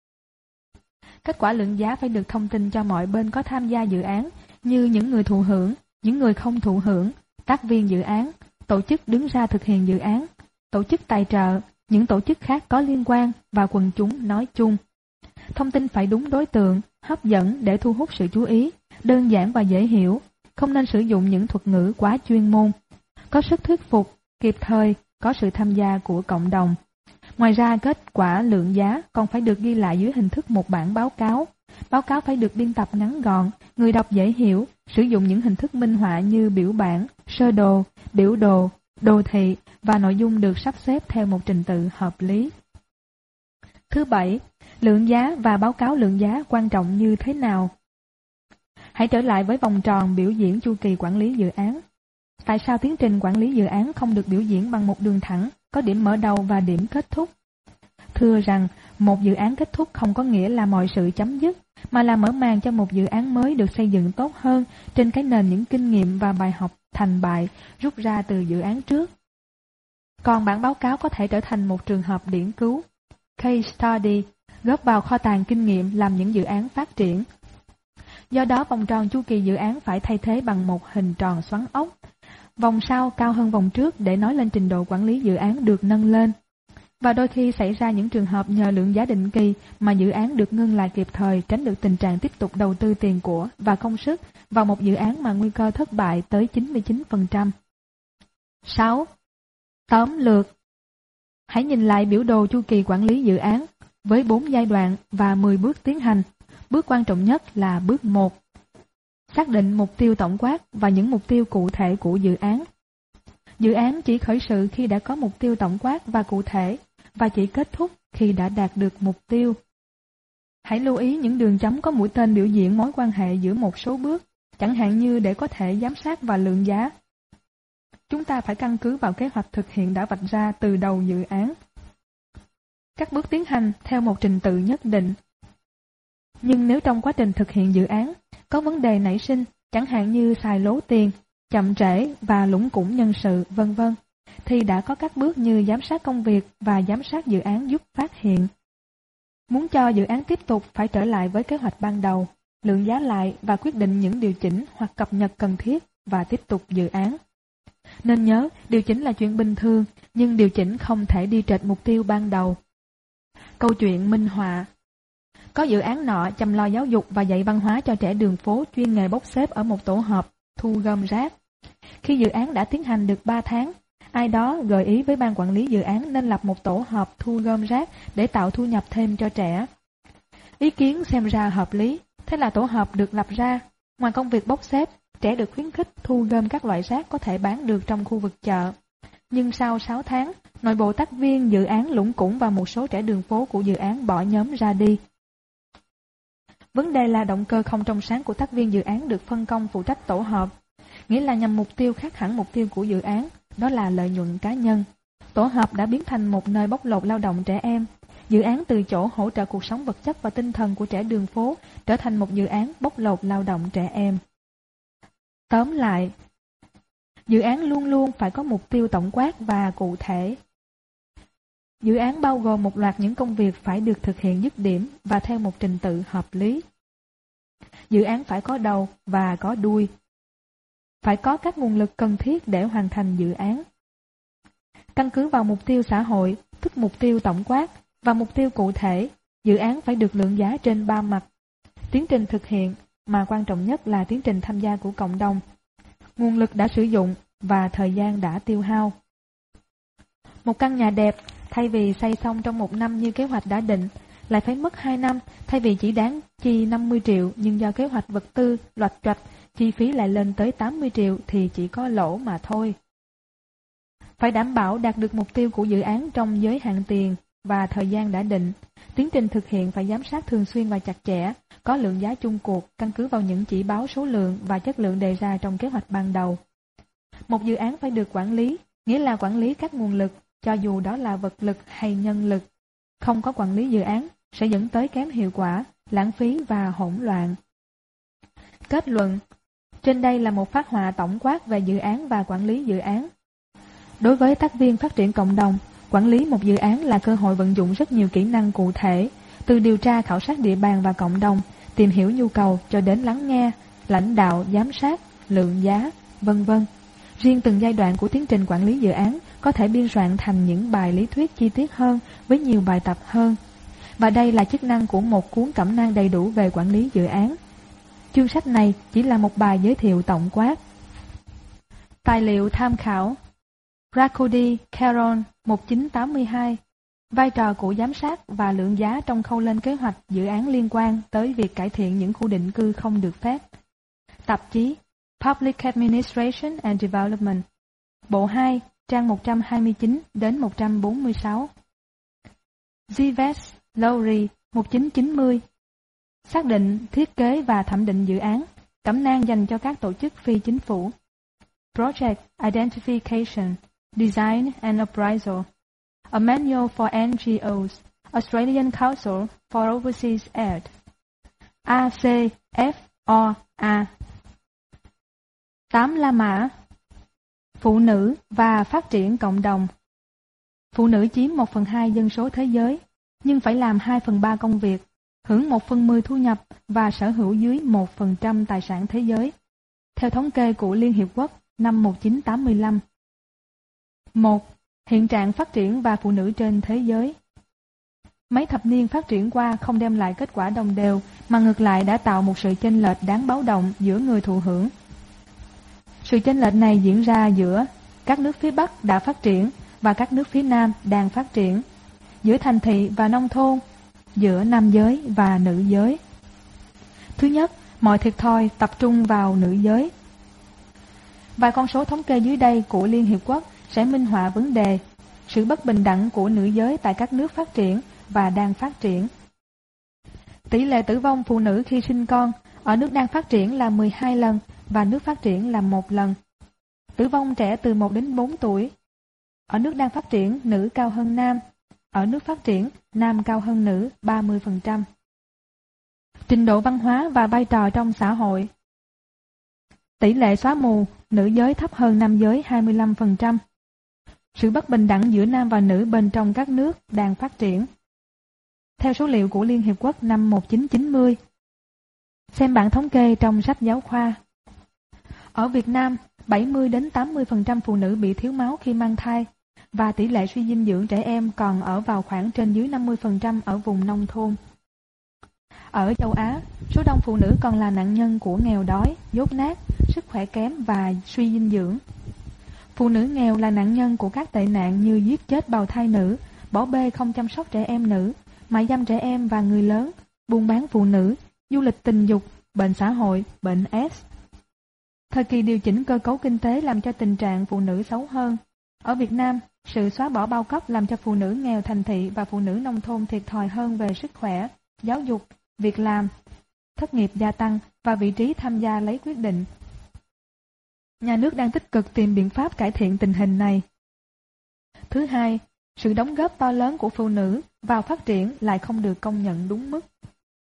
Kết quả lượng giá phải được thông tin cho mọi bên có tham gia dự án, như những người thụ hưởng, những người không thụ hưởng, tác viên dự án, tổ chức đứng ra thực hiện dự án, tổ chức tài trợ, những tổ chức khác có liên quan và quần chúng nói chung. Thông tin phải đúng đối tượng, hấp dẫn để thu hút sự chú ý, đơn giản và dễ hiểu, không nên sử dụng những thuật ngữ quá chuyên môn. Có sức thuyết phục, kịp thời, có sự tham gia của cộng đồng. Ngoài ra, kết quả lượng giá còn phải được ghi lại dưới hình thức một bản báo cáo. Báo cáo phải được biên tập ngắn gọn, người đọc dễ hiểu, sử dụng những hình thức minh họa như biểu bản, sơ đồ, biểu đồ, đồ thị và nội dung được sắp xếp theo một trình tự hợp lý. Thứ bảy, lượng giá và báo cáo lượng giá quan trọng như thế nào? Hãy trở lại với vòng tròn biểu diễn chu kỳ quản lý dự án. Tại sao tiến trình quản lý dự án không được biểu diễn bằng một đường thẳng, có điểm mở đầu và điểm kết thúc? Thưa rằng, một dự án kết thúc không có nghĩa là mọi sự chấm dứt, mà là mở màn cho một dự án mới được xây dựng tốt hơn trên cái nền những kinh nghiệm và bài học thành bại rút ra từ dự án trước. Còn bản báo cáo có thể trở thành một trường hợp điển cứu, case study, góp vào kho tàng kinh nghiệm làm những dự án phát triển. Do đó, vòng tròn chu kỳ dự án phải thay thế bằng một hình tròn xoắn ốc. Vòng sau cao hơn vòng trước để nói lên trình độ quản lý dự án được nâng lên. Và đôi khi xảy ra những trường hợp nhờ lượng giá định kỳ mà dự án được ngưng lại kịp thời, tránh được tình trạng tiếp tục đầu tư tiền của và công sức vào một dự án mà nguy cơ thất bại tới 99%. 6. Tóm lược. Hãy nhìn lại biểu đồ chu kỳ quản lý dự án với 4 giai đoạn và 10 bước tiến hành. Bước quan trọng nhất là bước 1. Xác định mục tiêu tổng quát và những mục tiêu cụ thể của dự án. Dự án chỉ khởi sự khi đã có mục tiêu tổng quát và cụ thể, và chỉ kết thúc khi đã đạt được mục tiêu. Hãy lưu ý những đường chấm có mũi tên biểu diễn mối quan hệ giữa một số bước, chẳng hạn như để có thể giám sát và lượng giá. Chúng ta phải căn cứ vào kế hoạch thực hiện đã vạch ra từ đầu dự án. Các bước tiến hành theo một trình tự nhất định. Nhưng nếu trong quá trình thực hiện dự án có vấn đề nảy sinh, chẳng hạn như xài lố tiền, chậm trễ và lủng củng nhân sự, vân vân, thì đã có các bước như giám sát công việc và giám sát dự án giúp phát hiện. Muốn cho dự án tiếp tục phải trở lại với kế hoạch ban đầu, lượng giá lại và quyết định những điều chỉnh hoặc cập nhật cần thiết và tiếp tục dự án. Nên nhớ, điều chỉnh là chuyện bình thường, nhưng điều chỉnh không thể đi trệch mục tiêu ban đầu. Câu chuyện minh họa. Có dự án nọ chăm lo giáo dục và dạy văn hóa cho trẻ đường phố chuyên nghề bốc xếp ở một tổ hợp thu gom rác. Khi dự án đã tiến hành được 3 tháng, ai đó gợi ý với ban quản lý dự án nên lập một tổ hợp thu gom rác để tạo thu nhập thêm cho trẻ. Ý kiến xem ra hợp lý, thế là tổ hợp được lập ra. Ngoài công việc bốc xếp, trẻ được khuyến khích thu gom các loại rác có thể bán được trong khu vực chợ. Nhưng sau 6 tháng, nội bộ tác viên dự án lủng củng và một số trẻ đường phố của dự án bỏ nhóm ra đi. Vấn đề là động cơ không trong sáng của tác viên dự án được phân công phụ trách tổ hợp, nghĩa là nhằm mục tiêu khác hẳn mục tiêu của dự án, đó là lợi nhuận cá nhân. Tổ hợp đã biến thành một nơi bóc lột lao động trẻ em. Dự án từ chỗ hỗ trợ cuộc sống vật chất và tinh thần của trẻ đường phố trở thành một dự án bóc lột lao động trẻ em. Tóm lại, dự án luôn luôn phải có mục tiêu tổng quát và cụ thể. Dự án bao gồm một loạt những công việc phải được thực hiện dứt điểm và theo một trình tự hợp lý. Dự án phải có đầu và có đuôi. Phải có các nguồn lực cần thiết để hoàn thành dự án. Căn cứ vào mục tiêu xã hội, tức mục tiêu tổng quát, và mục tiêu cụ thể, dự án phải được lượng giá trên 3 mặt. Tiến trình thực hiện, mà quan trọng nhất là tiến trình tham gia của cộng đồng, nguồn lực đã sử dụng và thời gian đã tiêu hao. Một căn nhà đẹp, thay vì xây xong trong 1 năm như kế hoạch đã định, lại phải mất 2 năm, thay vì chỉ đáng chi 50 triệu nhưng do kế hoạch vật tư loạch choạch, chi phí lại lên tới 80 triệu thì chỉ có lỗ mà thôi. Phải đảm bảo đạt được mục tiêu của dự án trong giới hạn tiền và thời gian đã định. Tiến trình thực hiện phải giám sát thường xuyên và chặt chẽ, có lượng giá chung cuộc căn cứ vào những chỉ báo số lượng và chất lượng đề ra trong kế hoạch ban đầu. Một dự án phải được quản lý, nghĩa là quản lý các nguồn lực, cho dù đó là vật lực hay nhân lực. Không có quản lý dự án sẽ dẫn tới kém hiệu quả, lãng phí và hỗn loạn. Kết luận. Trên đây là một phác họa tổng quát về dự án và quản lý dự án. Đối với tác viên phát triển cộng đồng, quản lý một dự án là cơ hội vận dụng rất nhiều kỹ năng cụ thể, từ điều tra khảo sát địa bàn và cộng đồng, tìm hiểu nhu cầu cho đến lắng nghe, lãnh đạo, giám sát, lượng giá, v.v. Riêng từng giai đoạn của tiến trình quản lý dự án có thể biên soạn thành những bài lý thuyết chi tiết hơn với nhiều bài tập hơn. Và đây là chức năng của một cuốn cẩm nang đầy đủ về quản lý dự án. Chương sách này chỉ là một bài giới thiệu tổng quát. Tài liệu tham khảo. Rakody, Carol, 1982. Vai trò của giám sát và lượng giá trong khâu lên kế hoạch dự án liên quan tới việc cải thiện những khu định cư không được phép. Tạp chí Public Administration and Development. Bộ 2, trang 129 đến 146. Zives, Lowry, 1990. Xác định, thiết kế và thẩm định dự án, cẩm nang dành cho các tổ chức phi chính phủ. Project Identification, Design and Appraisal. A Manual for NGOs, Australian Council for Overseas Aid. ACFOA. 8 La Mã. Phụ nữ và phát triển cộng đồng. Phụ nữ chiếm 1/2 dân số thế giới, nhưng phải làm 2/3 công việc, hưởng 1/10 thu nhập và sở hữu dưới 1% tài sản thế giới, theo thống kê của Liên Hiệp Quốc năm 1985. 1. Hiện trạng phát triển và phụ nữ trên thế giới. Mấy thập niên phát triển qua không đem lại kết quả đồng đều, mà ngược lại đã tạo một sự chênh lệch đáng báo động giữa người thụ hưởng. Sự chênh lệch này diễn ra giữa các nước phía Bắc đã phát triển và các nước phía Nam đang phát triển, giữa thành thị và nông thôn, giữa nam giới và nữ giới. Thứ nhất, mọi thiệt thòi tập trung vào nữ giới. Vài con số thống kê dưới đây của Liên Hiệp Quốc sẽ minh họa vấn đề sự bất bình đẳng của nữ giới tại các nước phát triển và đang phát triển. Tỷ lệ tử vong phụ nữ khi sinh con ở nước đang phát triển là 12 lần và nước phát triển là 1 lần. Tử vong trẻ từ 1 đến 4 tuổi. Ở nước đang phát triển, nữ cao hơn nam. Ở nước phát triển, nam cao hơn nữ 30%. Trình độ văn hóa và vai trò trong xã hội. Tỷ lệ xóa mù, nữ giới thấp hơn nam giới 25%. Sự bất bình đẳng giữa nam và nữ bên trong các nước đang phát triển. Theo số liệu của Liên Hiệp Quốc năm 1990. Xem bảng thống kê trong sách giáo khoa. Ở Việt Nam, 70 đến 80% phụ nữ bị thiếu máu khi mang thai, và tỷ lệ suy dinh dưỡng trẻ em còn ở vào khoảng trên dưới 50% ở vùng nông thôn. Ở châu Á, số đông phụ nữ còn là nạn nhân của nghèo đói, dốt nát, sức khỏe kém và suy dinh dưỡng. Phụ nữ nghèo là nạn nhân của các tệ nạn như giết chết bào thai nữ, bỏ bê không chăm sóc trẻ em nữ, mại dâm trẻ em và người lớn, buôn bán phụ nữ, du lịch tình dục, bệnh xã hội, bệnh AIDS. Thời kỳ điều chỉnh cơ cấu kinh tế làm cho tình trạng phụ nữ xấu hơn. Ở Việt Nam, sự xóa bỏ bao cấp làm cho phụ nữ nghèo thành thị và phụ nữ nông thôn thiệt thòi hơn về sức khỏe, giáo dục, việc làm, thất nghiệp gia tăng và vị trí tham gia lấy quyết định. Nhà nước đang tích cực tìm biện pháp cải thiện tình hình này. Thứ hai, sự đóng góp to lớn của phụ nữ vào phát triển lại không được công nhận đúng mức.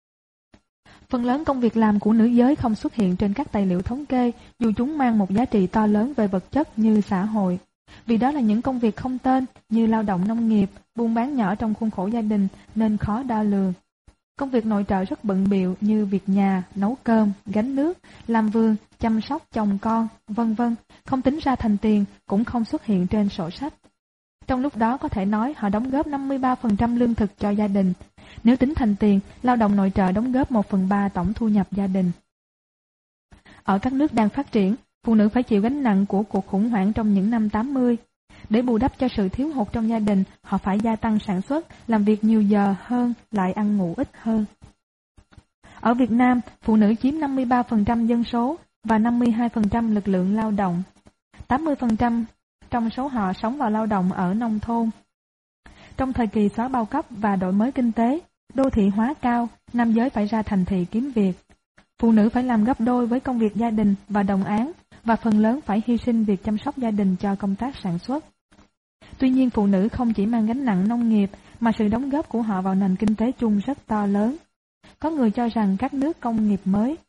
Phần lớn công việc làm của nữ giới không xuất hiện trên các tài liệu thống kê, dù chúng mang một giá trị to lớn về vật chất như xã hội, Vì đó là những công việc không tên như lao động nông nghiệp, buôn bán nhỏ trong khuôn khổ gia đình nên khó đo lường. Công việc nội trợ rất bận bịu như việc nhà, nấu cơm, gánh nước, làm vườn, chăm sóc chồng con, vân vân, không tính ra thành tiền cũng không xuất hiện trên sổ sách. Trong lúc đó có thể nói họ đóng góp 53% lương thực cho gia đình. Nếu tính thành tiền, lao động nội trợ đóng góp 1/3 tổng thu nhập gia đình. Ở các nước đang phát triển, phụ nữ phải chịu gánh nặng của cuộc khủng hoảng trong những năm 80. Để bù đắp cho sự thiếu hụt trong gia đình, họ phải gia tăng sản xuất, làm việc nhiều giờ hơn, lại ăn ngủ ít hơn. Ở Việt Nam, phụ nữ chiếm 53% dân số và 52% lực lượng lao động. 80% trong số họ sống và lao động ở nông thôn. Trong thời kỳ xóa bao cấp và đổi mới kinh tế, đô thị hóa cao, nam giới phải ra thành thị kiếm việc. Phụ nữ phải làm gấp đôi với công việc gia đình và đồng áng, và phần lớn phải hy sinh việc chăm sóc gia đình cho công tác sản xuất. Tuy nhiên phụ nữ không chỉ mang gánh nặng nông nghiệp, mà sự đóng góp của họ vào nền kinh tế chung rất to lớn. Có người cho rằng các nước công nghiệp mới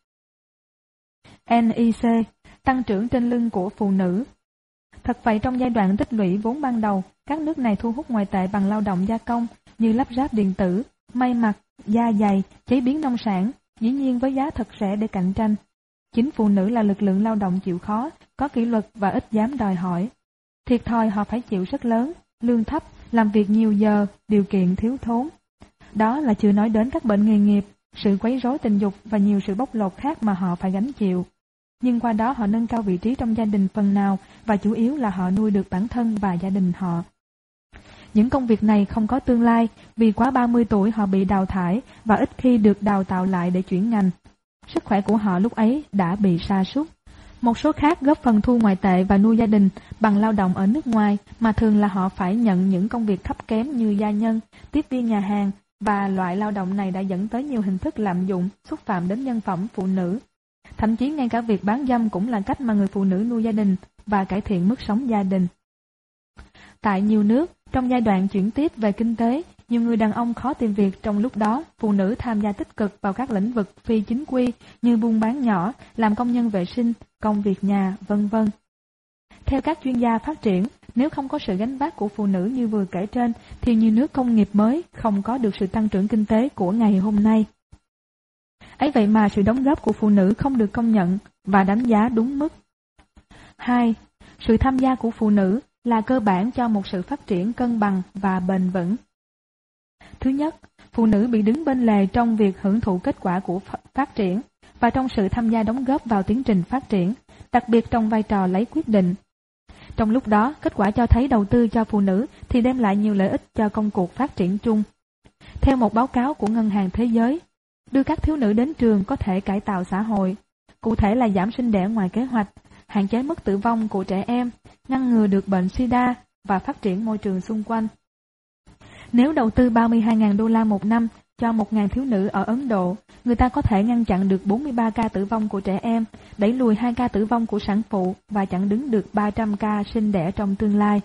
NEC tăng trưởng trên lưng của phụ nữ. Thật vậy, trong giai đoạn tích lũy vốn ban đầu, các nước này thu hút ngoại tệ bằng lao động gia công như lắp ráp điện tử, may mặc, da giày, chế biến nông sản, dĩ nhiên với giá thật rẻ để cạnh tranh. Chính phụ nữ là lực lượng lao động chịu khó, có kỷ luật và ít dám đòi hỏi. Thiệt thòi họ phải chịu rất lớn, lương thấp, làm việc nhiều giờ, điều kiện thiếu thốn. Đó là chưa nói đến các bệnh nghề nghiệp, sự quấy rối tình dục và nhiều sự bóc lột khác mà họ phải gánh chịu. Nhưng qua đó họ nâng cao vị trí trong gia đình phần nào và chủ yếu là họ nuôi được bản thân và gia đình họ. Những công việc này không có tương lai vì quá 30 tuổi họ bị đào thải và ít khi được đào tạo lại để chuyển ngành. Sức khỏe của họ lúc ấy đã bị sa sút. Một số khác góp phần thu ngoại tệ và nuôi gia đình bằng lao động ở nước ngoài mà thường là họ phải nhận những công việc thấp kém như gia nhân, tiếp viên nhà hàng, và loại lao động này đã dẫn tới nhiều hình thức lạm dụng, xúc phạm đến nhân phẩm phụ nữ. Thậm chí ngay cả việc bán dâm cũng là cách mà người phụ nữ nuôi gia đình và cải thiện mức sống gia đình. Tại nhiều nước, trong giai đoạn chuyển tiếp về kinh tế, nhiều người đàn ông khó tìm việc, trong lúc đó phụ nữ tham gia tích cực vào các lĩnh vực phi chính quy như buôn bán nhỏ, làm công nhân vệ sinh, công việc nhà, vân vân. Theo các chuyên gia phát triển, nếu không có sự gánh vác của phụ nữ như vừa kể trên, thì nhiều nước công nghiệp mới không có được sự tăng trưởng kinh tế của ngày hôm nay. Ấy vậy mà sự đóng góp của phụ nữ không được công nhận và đánh giá đúng mức. 2. Sự tham gia của phụ nữ là cơ bản cho một sự phát triển cân bằng và bền vững. Thứ nhất, phụ nữ bị đứng bên lề trong việc hưởng thụ kết quả của phát triển và trong sự tham gia đóng góp vào tiến trình phát triển, đặc biệt trong vai trò lấy quyết định. Trong lúc đó, kết quả cho thấy đầu tư cho phụ nữ thì đem lại nhiều lợi ích cho công cuộc phát triển chung. Theo một báo cáo của Ngân hàng Thế giới, đưa các thiếu nữ đến trường có thể cải tạo xã hội, cụ thể là giảm sinh đẻ ngoài kế hoạch, hạn chế mức tử vong của trẻ em, ngăn ngừa được bệnh SIDA và phát triển môi trường xung quanh. Nếu đầu tư 32.000 đô la một năm cho 1.000 thiếu nữ ở Ấn Độ, người ta có thể ngăn chặn được 43 ca tử vong của trẻ em, đẩy lùi 2 ca tử vong của sản phụ và chặn đứng được 300 ca sinh đẻ trong tương lai.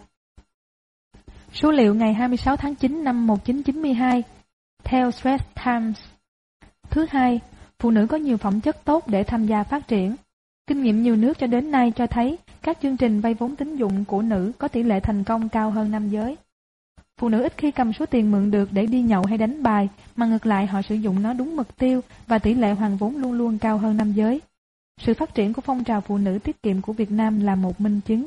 Số liệu ngày 26 tháng 9 năm 1992 theo Straits Times. Thứ hai, phụ nữ có nhiều phẩm chất tốt để tham gia phát triển. Kinh nghiệm nhiều nước cho đến nay cho thấy các chương trình vay vốn tín dụng của nữ có tỷ lệ thành công cao hơn nam giới. Phụ nữ ít khi cầm số tiền mượn được để đi nhậu hay đánh bài, mà ngược lại họ sử dụng nó đúng mục tiêu và tỷ lệ hoàn vốn luôn luôn cao hơn nam giới. Sự phát triển của phong trào phụ nữ tiết kiệm của Việt Nam là một minh chứng.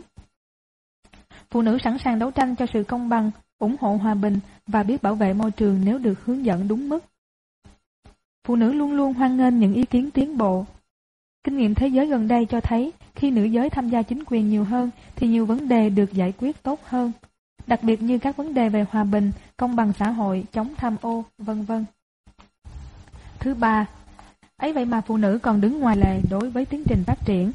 Phụ nữ sẵn sàng đấu tranh cho sự công bằng, ủng hộ hòa bình và biết bảo vệ môi trường nếu được hướng dẫn đúng mức. Phụ nữ luôn luôn hoan nghênh những ý kiến tiến bộ. Kinh nghiệm thế giới gần đây cho thấy khi nữ giới tham gia chính quyền nhiều hơn thì nhiều vấn đề được giải quyết tốt hơn, đặc biệt như các vấn đề về hòa bình, công bằng xã hội, chống tham ô, vân vân. Thứ ba, ấy vậy mà phụ nữ còn đứng ngoài lề đối với tiến trình phát triển.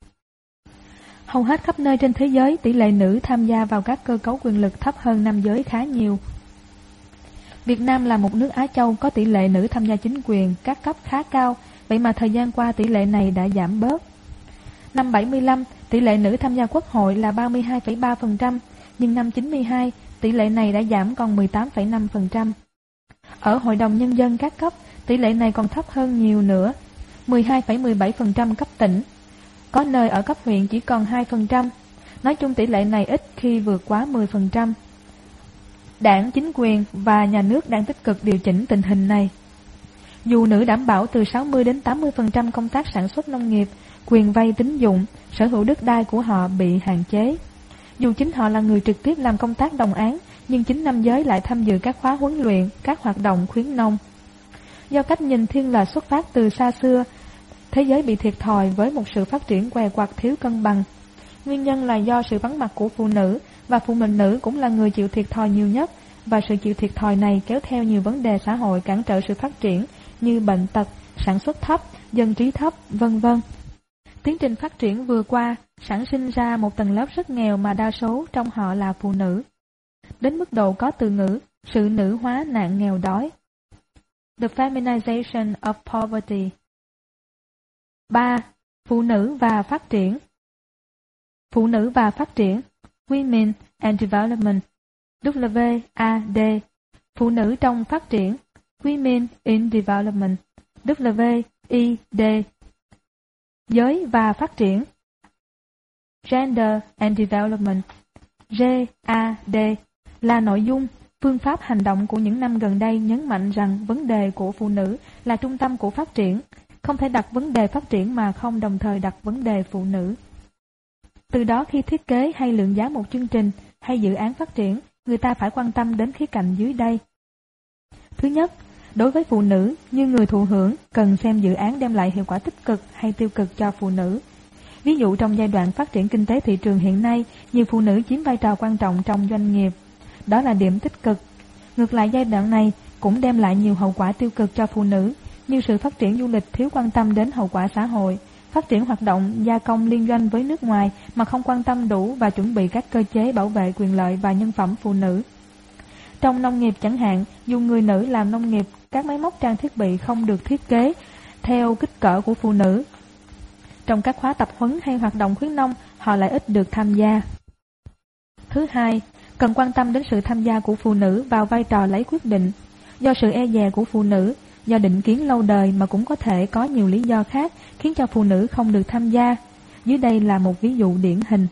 Hầu hết khắp nơi trên thế giới, tỷ lệ nữ tham gia vào các cơ cấu quyền lực thấp hơn nam giới khá nhiều. Việt Nam là một nước Á Châu có tỷ lệ nữ tham gia chính quyền các cấp khá cao, vậy mà thời gian qua tỷ lệ này đã giảm bớt. Năm 75, tỷ lệ nữ tham gia quốc hội là 32,3%, nhưng năm 92, tỷ lệ này đã giảm còn 18,5%. Ở Hội đồng Nhân dân các cấp, tỷ lệ này còn thấp hơn nhiều nữa, 12,17% cấp tỉnh. Có nơi ở cấp huyện chỉ còn 2%. Nói chung tỷ lệ này ít khi vượt quá 10%. Đảng, chính quyền và nhà nước đang tích cực điều chỉnh tình hình này. Dù nữ đảm bảo từ 60 đến 80% công tác sản xuất nông nghiệp, quyền vay tín dụng, sở hữu đất đai của họ bị hạn chế. Dù chính họ là người trực tiếp làm công tác đồng áng, nhưng chính nam giới lại tham dự các khóa huấn luyện, các hoạt động khuyến nông. Do cách nhìn thiên lệch xuất phát từ xa xưa, thế giới bị thiệt thòi với một sự phát triển què quặt thiếu cân bằng. Nguyên nhân là do sự vắng mặt của phụ nữ, và phụ nữ cũng là người chịu thiệt thòi nhiều nhất, và sự chịu thiệt thòi này kéo theo nhiều vấn đề xã hội cản trở sự phát triển như bệnh tật, sản xuất thấp, dân trí thấp, vân vân. Tiến trình phát triển vừa qua sản sinh ra một tầng lớp rất nghèo mà đa số trong họ là phụ nữ. Đến mức độ có từ ngữ sự nữ hóa nạn nghèo đói. The feminization of poverty. 3. Phụ nữ và phát triển. Phụ nữ và phát triển, Women and Development, WAD. Phụ nữ trong phát triển, Women in Development, WID. Giới và phát triển, Gender and Development, GAD, là nội dung, phương pháp hành động của những năm gần đây nhấn mạnh rằng vấn đề của phụ nữ là trung tâm của phát triển, không thể đặt vấn đề phát triển mà không đồng thời đặt vấn đề phụ nữ. Từ đó khi thiết kế hay lượng giá một chương trình hay dự án phát triển, người ta phải quan tâm đến khía cạnh dưới đây. Thứ nhất, đối với phụ nữ như người thụ hưởng, cần xem dự án đem lại hiệu quả tích cực hay tiêu cực cho phụ nữ. Ví dụ trong giai đoạn phát triển kinh tế thị trường hiện nay, nhiều phụ nữ chiếm vai trò quan trọng trong doanh nghiệp. Đó là điểm tích cực. Ngược lại giai đoạn này cũng đem lại nhiều hậu quả tiêu cực cho phụ nữ, như sự phát triển du lịch thiếu quan tâm đến hậu quả xã hội, phát triển hoạt động gia công liên doanh với nước ngoài mà không quan tâm đủ và chuẩn bị các cơ chế bảo vệ quyền lợi và nhân phẩm phụ nữ. Trong nông nghiệp chẳng hạn, dù người nữ làm nông nghiệp, các máy móc trang thiết bị không được thiết kế theo kích cỡ của phụ nữ. Trong các khóa tập huấn hay hoạt động khuyến nông, họ lại ít được tham gia. Thứ hai, cần quan tâm đến sự tham gia của phụ nữ vào vai trò lấy quyết định. Do sự e dè của phụ nữ, do định kiến lâu đời mà cũng có thể có nhiều lý do khác khiến cho phụ nữ không được tham gia. Dưới đây là một ví dụ điển hình.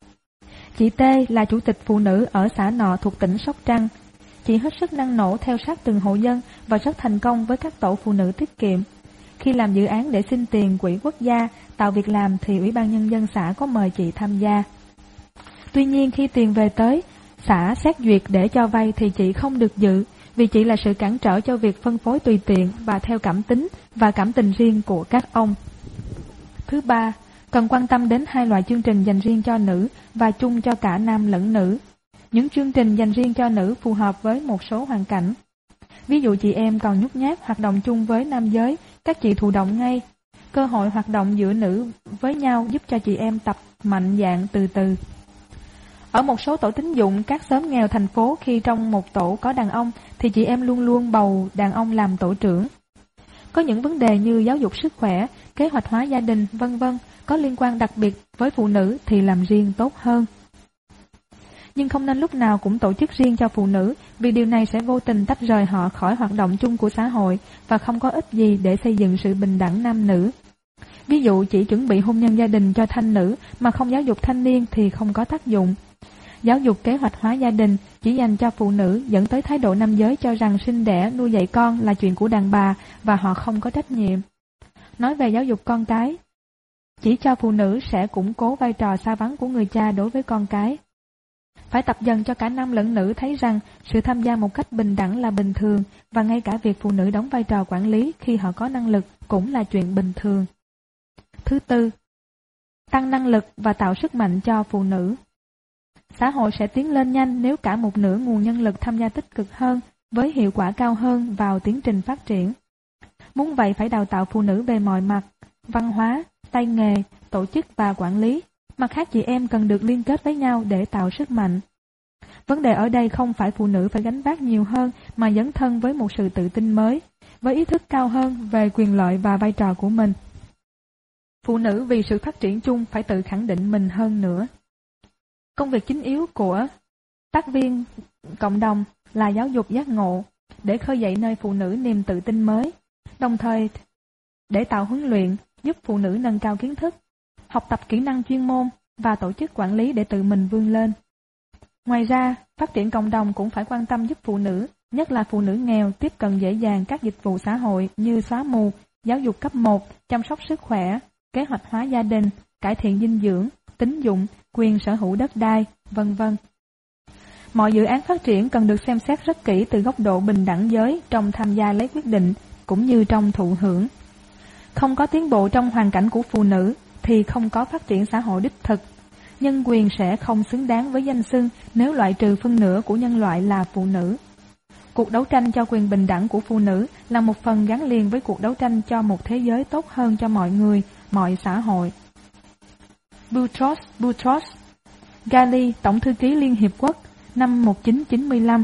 Chị T là chủ tịch phụ nữ ở xã nọ thuộc tỉnh Sóc Trăng. Chị hết sức năng nổ theo sát từng hộ dân và rất thành công với các tổ phụ nữ tiết kiệm. Khi làm dự án để xin tiền quỹ quốc gia, tạo việc làm thì Ủy ban Nhân dân xã có mời chị tham gia. Tuy nhiên khi tiền về tới, xã xét duyệt để cho vay thì chị không được dự, vì chị là sự cản trở cho việc phân phối tùy tiện và theo cảm tính và cảm tình riêng của các ông. Thứ ba, cần quan tâm đến hai loại chương trình dành riêng cho nữ và chung cho cả nam lẫn nữ. Những chương trình dành riêng cho nữ phù hợp với một số hoàn cảnh. Ví dụ chị em còn nhút nhát hoạt động chung với nam giới, các chị thụ động ngay. Cơ hội hoạt động giữa nữ với nhau giúp cho chị em tập mạnh dạn từ từ. Ở một số tổ tín dụng các xóm nghèo thành phố, khi trong một tổ có đàn ông thì chị em luôn luôn bầu đàn ông làm tổ trưởng. Có những vấn đề như giáo dục sức khỏe, kế hoạch hóa gia đình, vân vân, có liên quan đặc biệt với phụ nữ thì làm riêng tốt hơn. Nhưng không nên lúc nào cũng tổ chức riêng cho phụ nữ, vì điều này sẽ vô tình tách rời họ khỏi hoạt động chung của xã hội và không có ích gì để xây dựng sự bình đẳng nam nữ. Ví dụ chỉ chuẩn bị hôn nhân gia đình cho thanh nữ mà không giáo dục thanh niên thì không có tác dụng. Giáo dục kế hoạch hóa gia đình chỉ dành cho phụ nữ dẫn tới thái độ nam giới cho rằng sinh đẻ, nuôi dạy con là chuyện của đàn bà và họ không có trách nhiệm. Nói về giáo dục con cái, chỉ cho phụ nữ sẽ củng cố vai trò xa vắng của người cha đối với con cái. Phải tập dần cho cả nam lẫn nữ thấy rằng sự tham gia một cách bình đẳng là bình thường, và ngay cả việc phụ nữ đóng vai trò quản lý khi họ có năng lực cũng là chuyện bình thường. Thứ tư, tăng năng lực và tạo sức mạnh cho phụ nữ. Xã hội sẽ tiến lên nhanh nếu cả một nửa nguồn nhân lực tham gia tích cực hơn, với hiệu quả cao hơn vào tiến trình phát triển. Muốn vậy phải đào tạo phụ nữ về mọi mặt, văn hóa, tay nghề, tổ chức và quản lý. Mặt khác chị em cần được liên kết với nhau để tạo sức mạnh. Vấn đề ở đây không phải phụ nữ phải gánh vác nhiều hơn mà dấn thân với một sự tự tin mới, với ý thức cao hơn về quyền lợi và vai trò của mình. Phụ nữ vì sự phát triển chung phải tự khẳng định mình hơn nữa. Công việc chính yếu của tác viên cộng đồng là giáo dục giác ngộ, để khơi dậy nơi phụ nữ niềm tự tin mới, đồng thời để tạo huấn luyện giúp phụ nữ nâng cao kiến thức, học tập kỹ năng chuyên môn, và tổ chức quản lý để tự mình vươn lên. Ngoài ra, phát triển cộng đồng cũng phải quan tâm giúp phụ nữ, nhất là phụ nữ nghèo tiếp cận dễ dàng các dịch vụ xã hội như xóa mù, giáo dục cấp 1, chăm sóc sức khỏe, kế hoạch hóa gia đình, cải thiện dinh dưỡng, tín dụng, quyền sở hữu đất đai, vân vân. Mọi dự án phát triển cần được xem xét rất kỹ từ góc độ bình đẳng giới trong tham gia lấy quyết định cũng như trong thụ hưởng. Không có tiến bộ trong hoàn cảnh của phụ nữ thì không có phát triển xã hội đích thực. Nhân quyền sẽ không xứng đáng với danh xưng nếu loại trừ phân nửa của nhân loại là phụ nữ. Cuộc đấu tranh cho quyền bình đẳng của phụ nữ là một phần gắn liền với cuộc đấu tranh cho một thế giới tốt hơn cho mọi người, mọi xã hội. Boutros Ghali, Tổng thư ký Liên Hiệp Quốc, năm 1995.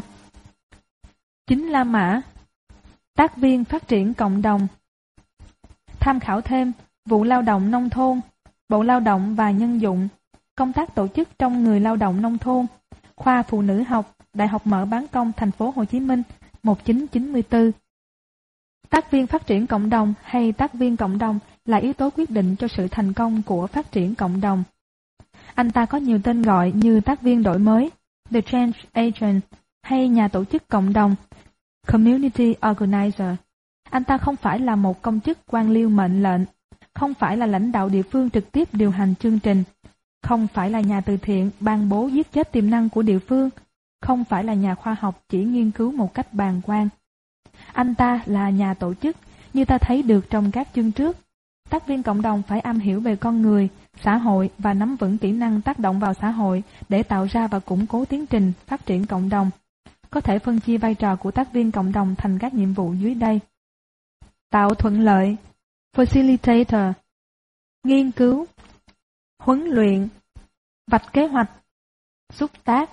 Chính La Mã, tác viên phát triển cộng đồng. Tham khảo thêm, vụ lao động nông thôn, Bộ Lao động và Nhân dụng, công tác tổ chức trong người lao động nông thôn, khoa phụ nữ học, Đại học Mở Bán Công Thành phố Hồ Chí Minh, 1994. Tác viên phát triển cộng đồng hay tác viên cộng đồng là yếu tố quyết định cho sự thành công của phát triển cộng đồng. Anh ta có nhiều tên gọi như tác viên đổi mới, The Change Agent, hay nhà tổ chức cộng đồng, Community Organizer. Anh ta không phải là một công chức quan liêu mệnh lệnh, không phải là lãnh đạo địa phương trực tiếp điều hành chương trình, không phải là nhà từ thiện ban bố giết chết tiềm năng của địa phương, không phải là nhà khoa học chỉ nghiên cứu một cách bàng quan. Anh ta là nhà tổ chức, như ta thấy được trong các chương trước. Tác viên cộng đồng phải am hiểu về con người, xã hội và nắm vững kỹ năng tác động vào xã hội để tạo ra và củng cố tiến trình phát triển cộng đồng. Có thể phân chia vai trò của tác viên cộng đồng thành các nhiệm vụ dưới đây. Tạo thuận lợi, Facilitator, nghiên cứu, huấn luyện, vạch kế hoạch, xúc tác.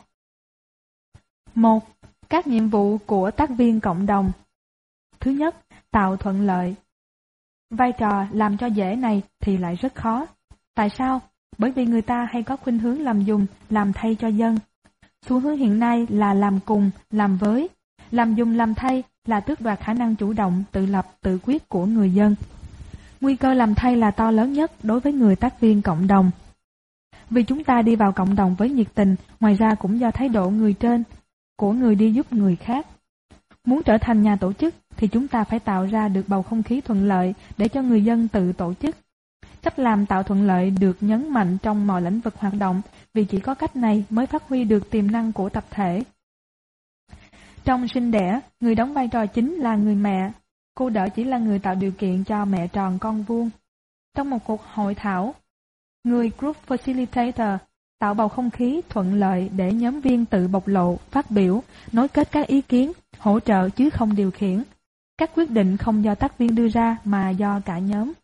1. Các nhiệm vụ của tác viên cộng đồng. Thứ nhất, tạo thuận lợi. Vai trò làm cho dễ này thì lại rất khó. Tại sao? Bởi vì người ta hay có khuynh hướng làm dùng, làm thay cho dân. Xu hướng hiện nay là làm cùng, làm với. Làm dùng làm thay là tước đoạt khả năng chủ động, tự lập, tự quyết của người dân. Nguy cơ làm thay là to lớn nhất đối với người tác viên cộng đồng. Vì chúng ta đi vào cộng đồng với nhiệt tình, ngoài ra cũng do thái độ người trên, của người đi giúp người khác. Muốn trở thành nhà tổ chức thì chúng ta phải tạo ra được bầu không khí thuận lợi để cho người dân tự tổ chức. Cách làm tạo thuận lợi được nhấn mạnh trong mọi lĩnh vực hoạt động, vì chỉ có cách này mới phát huy được tiềm năng của tập thể. Trong sinh đẻ, người đóng vai trò chính là người mẹ, cô đỡ chỉ là người tạo điều kiện cho mẹ tròn con vuông. Trong một cuộc hội thảo, người Group Facilitator tạo bầu không khí thuận lợi để nhóm viên tự bộc lộ, phát biểu, nối kết các ý kiến, hỗ trợ chứ không điều khiển. Các quyết định không do tác viên đưa ra mà do cả nhóm.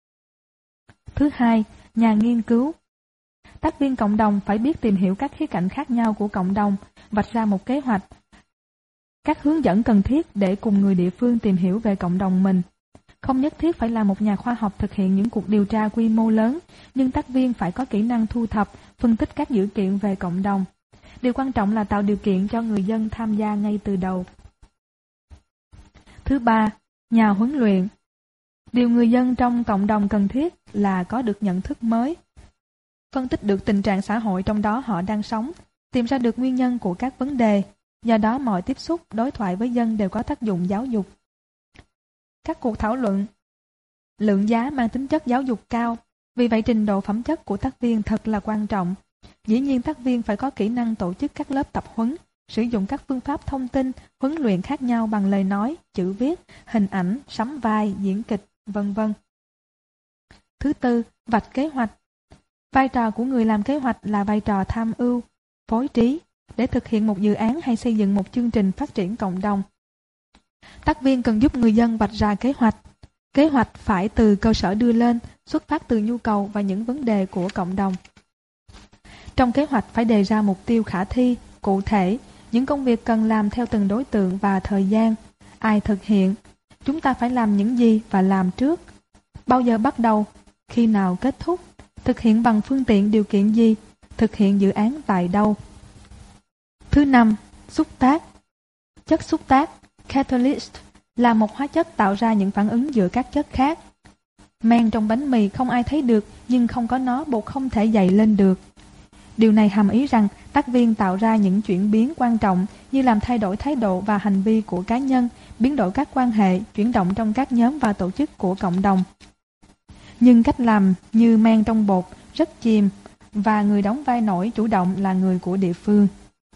Thứ hai, nhà nghiên cứu. Tác viên cộng đồng phải biết tìm hiểu các khía cạnh khác nhau của cộng đồng, vạch ra một kế hoạch, các hướng dẫn cần thiết để cùng người địa phương tìm hiểu về cộng đồng mình. Không nhất thiết phải là một nhà khoa học thực hiện những cuộc điều tra quy mô lớn, nhưng tác viên phải có kỹ năng thu thập, phân tích các dữ kiện về cộng đồng. Điều quan trọng là tạo điều kiện cho người dân tham gia ngay từ đầu. Thứ ba, nhà huấn luyện. Điều người dân trong cộng đồng cần thiết là có được nhận thức mới, phân tích được tình trạng xã hội trong đó họ đang sống, tìm ra được nguyên nhân của các vấn đề. Do đó mọi tiếp xúc, đối thoại với dân đều có tác dụng giáo dục. Các cuộc thảo luận, lượng giá mang tính chất giáo dục cao, vì vậy trình độ phẩm chất của tác viên thật là quan trọng. Dĩ nhiên tác viên phải có kỹ năng tổ chức các lớp tập huấn, sử dụng các phương pháp thông tin, huấn luyện khác nhau bằng lời nói, chữ viết, hình ảnh, sắm vai, diễn kịch, vân vân. Thứ tư, vạch kế hoạch. Vai trò của người làm kế hoạch là vai trò tham ưu, phối trí, để thực hiện một dự án hay xây dựng một chương trình phát triển cộng đồng. Tác viên cần giúp người dân vạch ra kế hoạch. Kế hoạch phải từ cơ sở đưa lên, xuất phát từ nhu cầu và những vấn đề của cộng đồng. Trong kế hoạch phải đề ra mục tiêu khả thi, cụ thể, những công việc cần làm theo từng đối tượng và thời gian, ai thực hiện, chúng ta phải làm những gì và làm trước, bao giờ bắt đầu, khi nào kết thúc, thực hiện bằng phương tiện điều kiện gì, thực hiện dự án tại đâu. Thứ năm, xúc tác. Chất xúc tác, catalyst, là một hóa chất tạo ra những phản ứng giữa các chất khác. Men trong bánh mì không ai thấy được, nhưng không có nó bột không thể dày lên được. Điều này hàm ý rằng tác viên tạo ra những chuyển biến quan trọng như làm thay đổi thái độ và hành vi của cá nhân, biến đổi các quan hệ, chuyển động trong các nhóm và tổ chức của cộng đồng. Nhưng cách làm như men trong bột, rất chìm, và người đóng vai nổi chủ động là người của địa phương.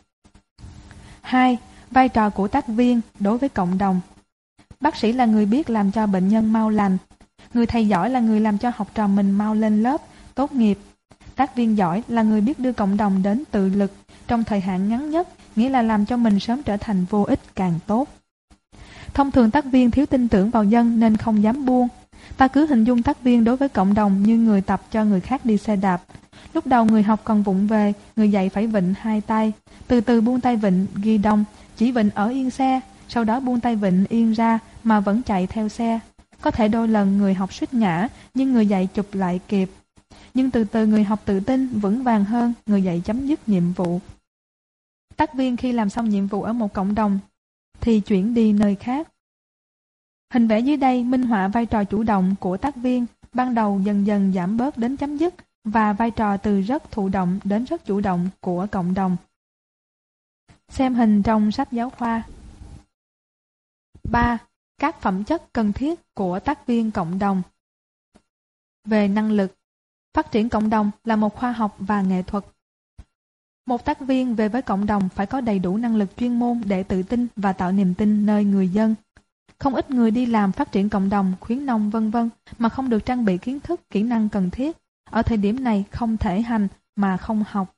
2. Vai trò của tác viên đối với cộng đồng. Bác sĩ là người biết làm cho bệnh nhân mau lành. Người thầy giỏi là người làm cho học trò mình mau lên lớp, tốt nghiệp. Tác viên giỏi là người biết đưa cộng đồng đến tự lực trong thời hạn ngắn nhất, nghĩa là làm cho mình sớm trở thành vô ích càng tốt. Thông thường tác viên thiếu tin tưởng vào dân nên không dám buông. Ta cứ hình dung tác viên đối với cộng đồng như người tập cho người khác đi xe đạp. Lúc đầu người học còn vụng về, người dạy phải vịn hai tay, từ từ buông tay vịn ghi đông, chỉ vịn ở yên xe, sau đó buông tay vịn yên ra mà vẫn chạy theo xe. Có thể đôi lần người học suýt ngã, nhưng người dạy chụp lại kịp. Nhưng từ từ người học tự tin, vững vàng hơn, người dạy chấm dứt nhiệm vụ. Tác viên khi làm xong nhiệm vụ ở một cộng đồng thì chuyển đi nơi khác. Hình vẽ dưới đây minh họa vai trò chủ động của tác viên, ban đầu dần dần giảm bớt đến chấm dứt, và vai trò từ rất thụ động đến rất chủ động của cộng đồng. Xem hình trong sách giáo khoa. 3. Các phẩm chất cần thiết của tác viên cộng đồng. Về năng lực, phát triển cộng đồng là một khoa học và nghệ thuật. Một tác viên về với cộng đồng phải có đầy đủ năng lực chuyên môn để tự tin và tạo niềm tin nơi người dân. Không ít người đi làm phát triển cộng đồng, khuyến nông vân vân mà không được trang bị kiến thức, kỹ năng cần thiết. Ở thời điểm này không thể hành mà không học.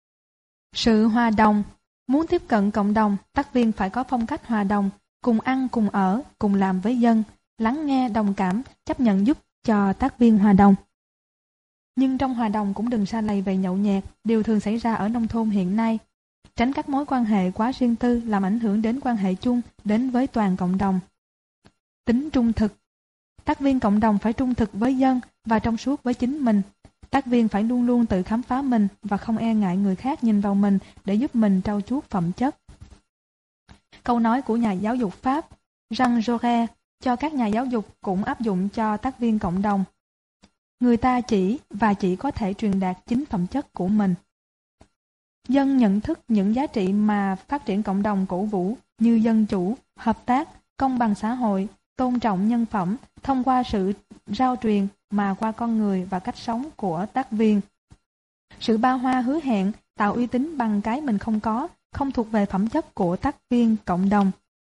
Sự hòa đồng. Muốn tiếp cận cộng đồng, tác viên phải có phong cách hòa đồng, cùng ăn, cùng ở, cùng làm với dân, lắng nghe, đồng cảm, chấp nhận giúp cho tác viên hòa đồng. Nhưng trong hòa đồng cũng đừng sa lầy về nhậu nhẹt, điều thường xảy ra ở nông thôn hiện nay. Tránh các mối quan hệ quá riêng tư làm ảnh hưởng đến quan hệ chung, đến với toàn cộng đồng. Tính trung thực. Tác viên cộng đồng phải trung thực với dân và trong suốt với chính mình. Tác viên phải luôn luôn tự khám phá mình và không e ngại người khác nhìn vào mình để giúp mình trau chuốt phẩm chất. Câu nói của nhà giáo dục Pháp Jean Jaurès cho các nhà giáo dục cũng áp dụng cho tác viên cộng đồng. Người ta chỉ và chỉ có thể truyền đạt chính phẩm chất của mình. Dân nhận thức những giá trị mà phát triển cộng đồng cổ vũ như dân chủ, hợp tác, công bằng xã hội, tôn trọng nhân phẩm thông qua sự rao truyền mà qua con người và cách sống của tác viên. Sự ba hoa hứa hẹn, tạo uy tín bằng cái mình không có, không thuộc về phẩm chất của tác viên cộng đồng.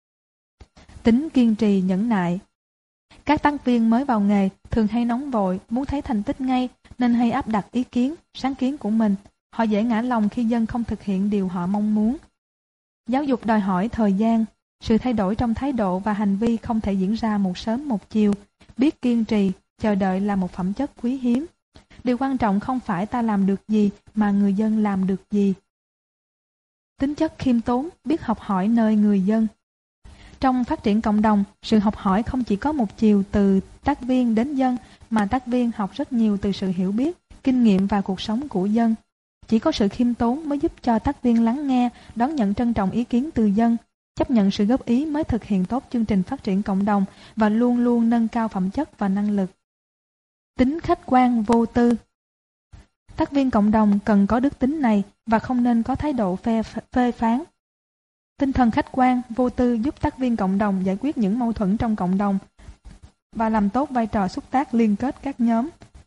Tính kiên trì nhẫn nại. Các tác viên mới vào nghề thường hay nóng vội, muốn thấy thành tích ngay nên hay áp đặt ý kiến, sáng kiến của mình. Họ dễ ngã lòng khi dân không thực hiện điều họ mong muốn. Giáo dục đòi hỏi thời gian, sự thay đổi trong thái độ và hành vi không thể diễn ra một sớm một chiều. Biết kiên trì, chờ đợi là một phẩm chất quý hiếm. Điều quan trọng không phải ta làm được gì mà người dân làm được gì. Tính chất khiêm tốn, biết học hỏi nơi người dân. Trong phát triển cộng đồng, sự học hỏi không chỉ có một chiều từ tác viên đến dân, mà tác viên học rất nhiều từ sự hiểu biết, kinh nghiệm và cuộc sống của dân. Chỉ có sự khiêm tốn mới giúp cho tác viên lắng nghe, đón nhận trân trọng ý kiến từ dân, chấp nhận sự góp ý mới thực hiện tốt chương trình phát triển cộng đồng và luôn luôn nâng cao phẩm chất và năng lực. Tính khách quan vô tư. Tác viên cộng đồng cần có đức tính này và không nên có thái độ phê phán. Tinh thần khách quan, vô tư giúp tác viên cộng đồng giải quyết những mâu thuẫn trong cộng đồng và làm tốt vai trò xúc tác liên kết các nhóm.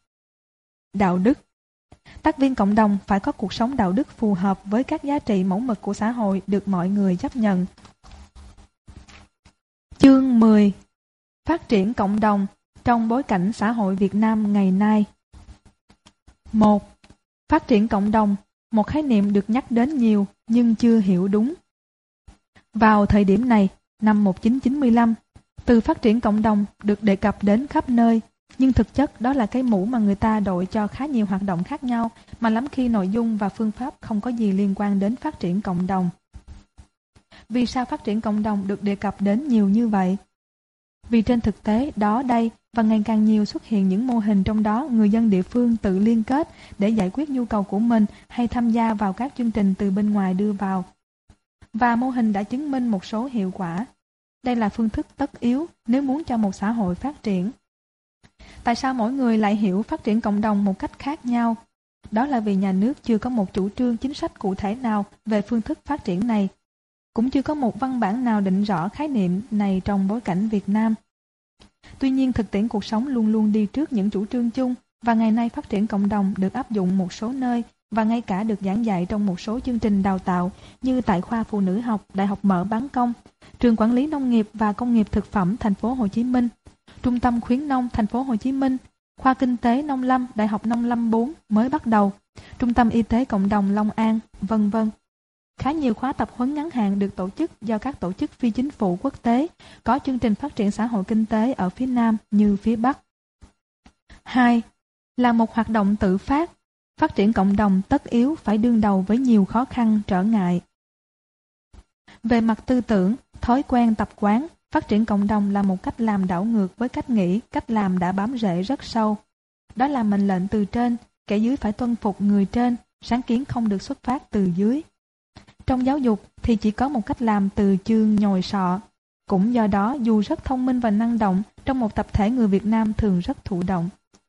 Đạo đức. Tác viên cộng đồng phải có cuộc sống đạo đức phù hợp với các giá trị mẫu mực của xã hội được mọi người chấp nhận. Chương 10. Phát triển cộng đồng trong bối cảnh xã hội Việt Nam ngày nay. 1. Phát triển cộng đồng, một khái niệm được nhắc đến nhiều nhưng chưa hiểu đúng. Vào thời điểm này, năm 1995, từ phát triển cộng đồng được đề cập đến khắp nơi, nhưng thực chất đó là cái mũ mà người ta đội cho khá nhiều hoạt động khác nhau mà lắm khi nội dung và phương pháp không có gì liên quan đến phát triển cộng đồng. Vì sao phát triển cộng đồng được đề cập đến nhiều như vậy? Vì trên thực tế đó đây và ngày càng nhiều xuất hiện những mô hình trong đó người dân địa phương tự liên kết để giải quyết nhu cầu của mình hay tham gia vào các chương trình từ bên ngoài đưa vào. Và mô hình đã chứng minh một số hiệu quả. Đây là phương thức tất yếu nếu muốn cho một xã hội phát triển. Tại sao mỗi người lại hiểu phát triển cộng đồng một cách khác nhau? Đó là vì nhà nước chưa có một chủ trương chính sách cụ thể nào về phương thức phát triển này, cũng chưa có một văn bản nào định rõ khái niệm này trong bối cảnh Việt Nam. Tuy nhiên, thực tiễn cuộc sống luôn luôn đi trước những chủ trương chung, và ngày nay phát triển cộng đồng được áp dụng một số nơi và ngay cả được giảng dạy trong một số chương trình đào tạo như tại khoa Phụ nữ học, Đại học Mở Bán Công, Trường Quản lý Nông nghiệp và Công nghiệp Thực phẩm Thành phố Hồ Chí Minh, Trung tâm Khuyến nông Thành phố Hồ Chí Minh, Khoa Kinh tế Nông lâm Đại học Nông lâm 4 mới bắt đầu, Trung tâm Y tế Cộng đồng Long An, vân vân. Khá nhiều khóa tập huấn ngắn hạn được tổ chức do các tổ chức phi chính phủ quốc tế có chương trình phát triển xã hội kinh tế ở phía Nam như phía Bắc. 2. Là một hoạt động tự phát, phát triển cộng đồng tất yếu phải đương đầu với nhiều khó khăn, trở ngại. Về mặt tư tưởng, thói quen tập quán, phát triển cộng đồng là một cách làm đảo ngược với cách nghĩ, cách làm đã bám rễ rất sâu. Đó là mệnh lệnh từ trên, kẻ dưới phải tuân phục người trên, sáng kiến không được xuất phát từ dưới. Trong giáo dục thì chỉ có một cách làm từ chương nhồi sọ. Cũng do đó, dù rất thông minh và năng động, trong một tập thể người Việt Nam thường rất thụ động.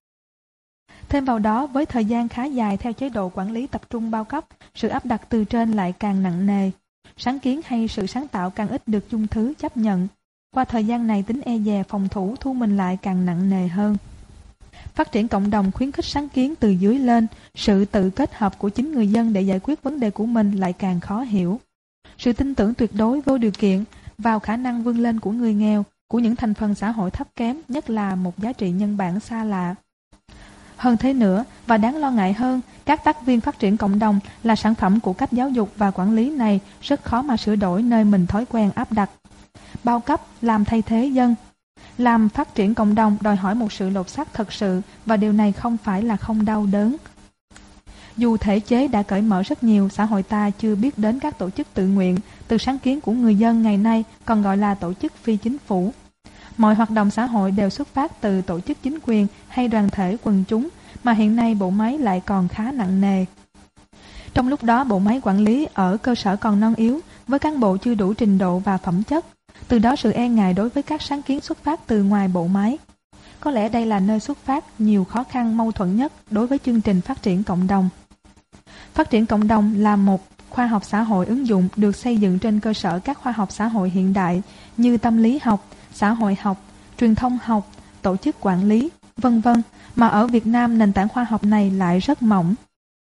Thêm vào đó, với thời gian khá dài theo chế độ quản lý tập trung bao cấp, sự áp đặt từ trên lại càng nặng nề. Sáng kiến hay sự sáng tạo càng ít được chung thứ chấp nhận. Qua thời gian này, tính e dè phòng thủ thu mình lại càng nặng nề hơn. Phát triển cộng đồng khuyến khích sáng kiến từ dưới lên, sự tự kết hợp của chính người dân để giải quyết vấn đề của mình lại càng khó hiểu. Sự tin tưởng tuyệt đối vô điều kiện vào khả năng vươn lên của người nghèo, của những thành phần xã hội thấp kém, nhất là một giá trị nhân bản xa lạ. Hơn thế nữa, và đáng lo ngại hơn, các tác viên phát triển cộng đồng là sản phẩm của cách giáo dục và quản lý này rất khó mà sửa đổi nơi mình thói quen áp đặt. Bao cấp làm thay thế dân. Làm phát triển cộng đồng đòi hỏi một sự lột xác thật sự, và điều này không phải là không đau đớn. Dù thể chế đã cởi mở rất nhiều, xã hội ta chưa biết đến các tổ chức tự nguyện, từ sáng kiến của người dân ngày nay còn gọi là tổ chức phi chính phủ. Mọi hoạt động xã hội đều xuất phát từ tổ chức chính quyền hay đoàn thể quần chúng, mà hiện nay bộ máy lại còn khá nặng nề. Trong lúc đó, bộ máy quản lý ở cơ sở còn non yếu, với cán bộ chưa đủ trình độ và phẩm chất. Từ đó sự e ngại đối với các sáng kiến xuất phát từ ngoài bộ máy. Có lẽ đây là nơi xuất phát nhiều khó khăn mâu thuẫn nhất đối với chương trình phát triển cộng đồng. Phát triển cộng đồng là một khoa học xã hội ứng dụng được xây dựng trên cơ sở các khoa học xã hội hiện đại như tâm lý học, xã hội học, truyền thông học, tổ chức quản lý, vân vân, mà ở Việt Nam nền tảng khoa học này lại rất mỏng.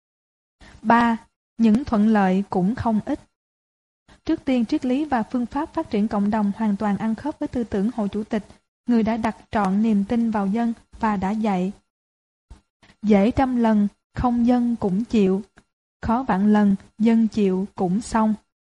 3. Những thuận lợi cũng không ít. Trước tiên, triết lý và phương pháp phát triển cộng đồng hoàn toàn ăn khớp với tư tưởng Hồ Chủ tịch, người đã đặt trọn niềm tin vào dân và đã dạy: dễ trăm lần, không dân cũng chịu, khó vạn lần, dân chịu cũng xong.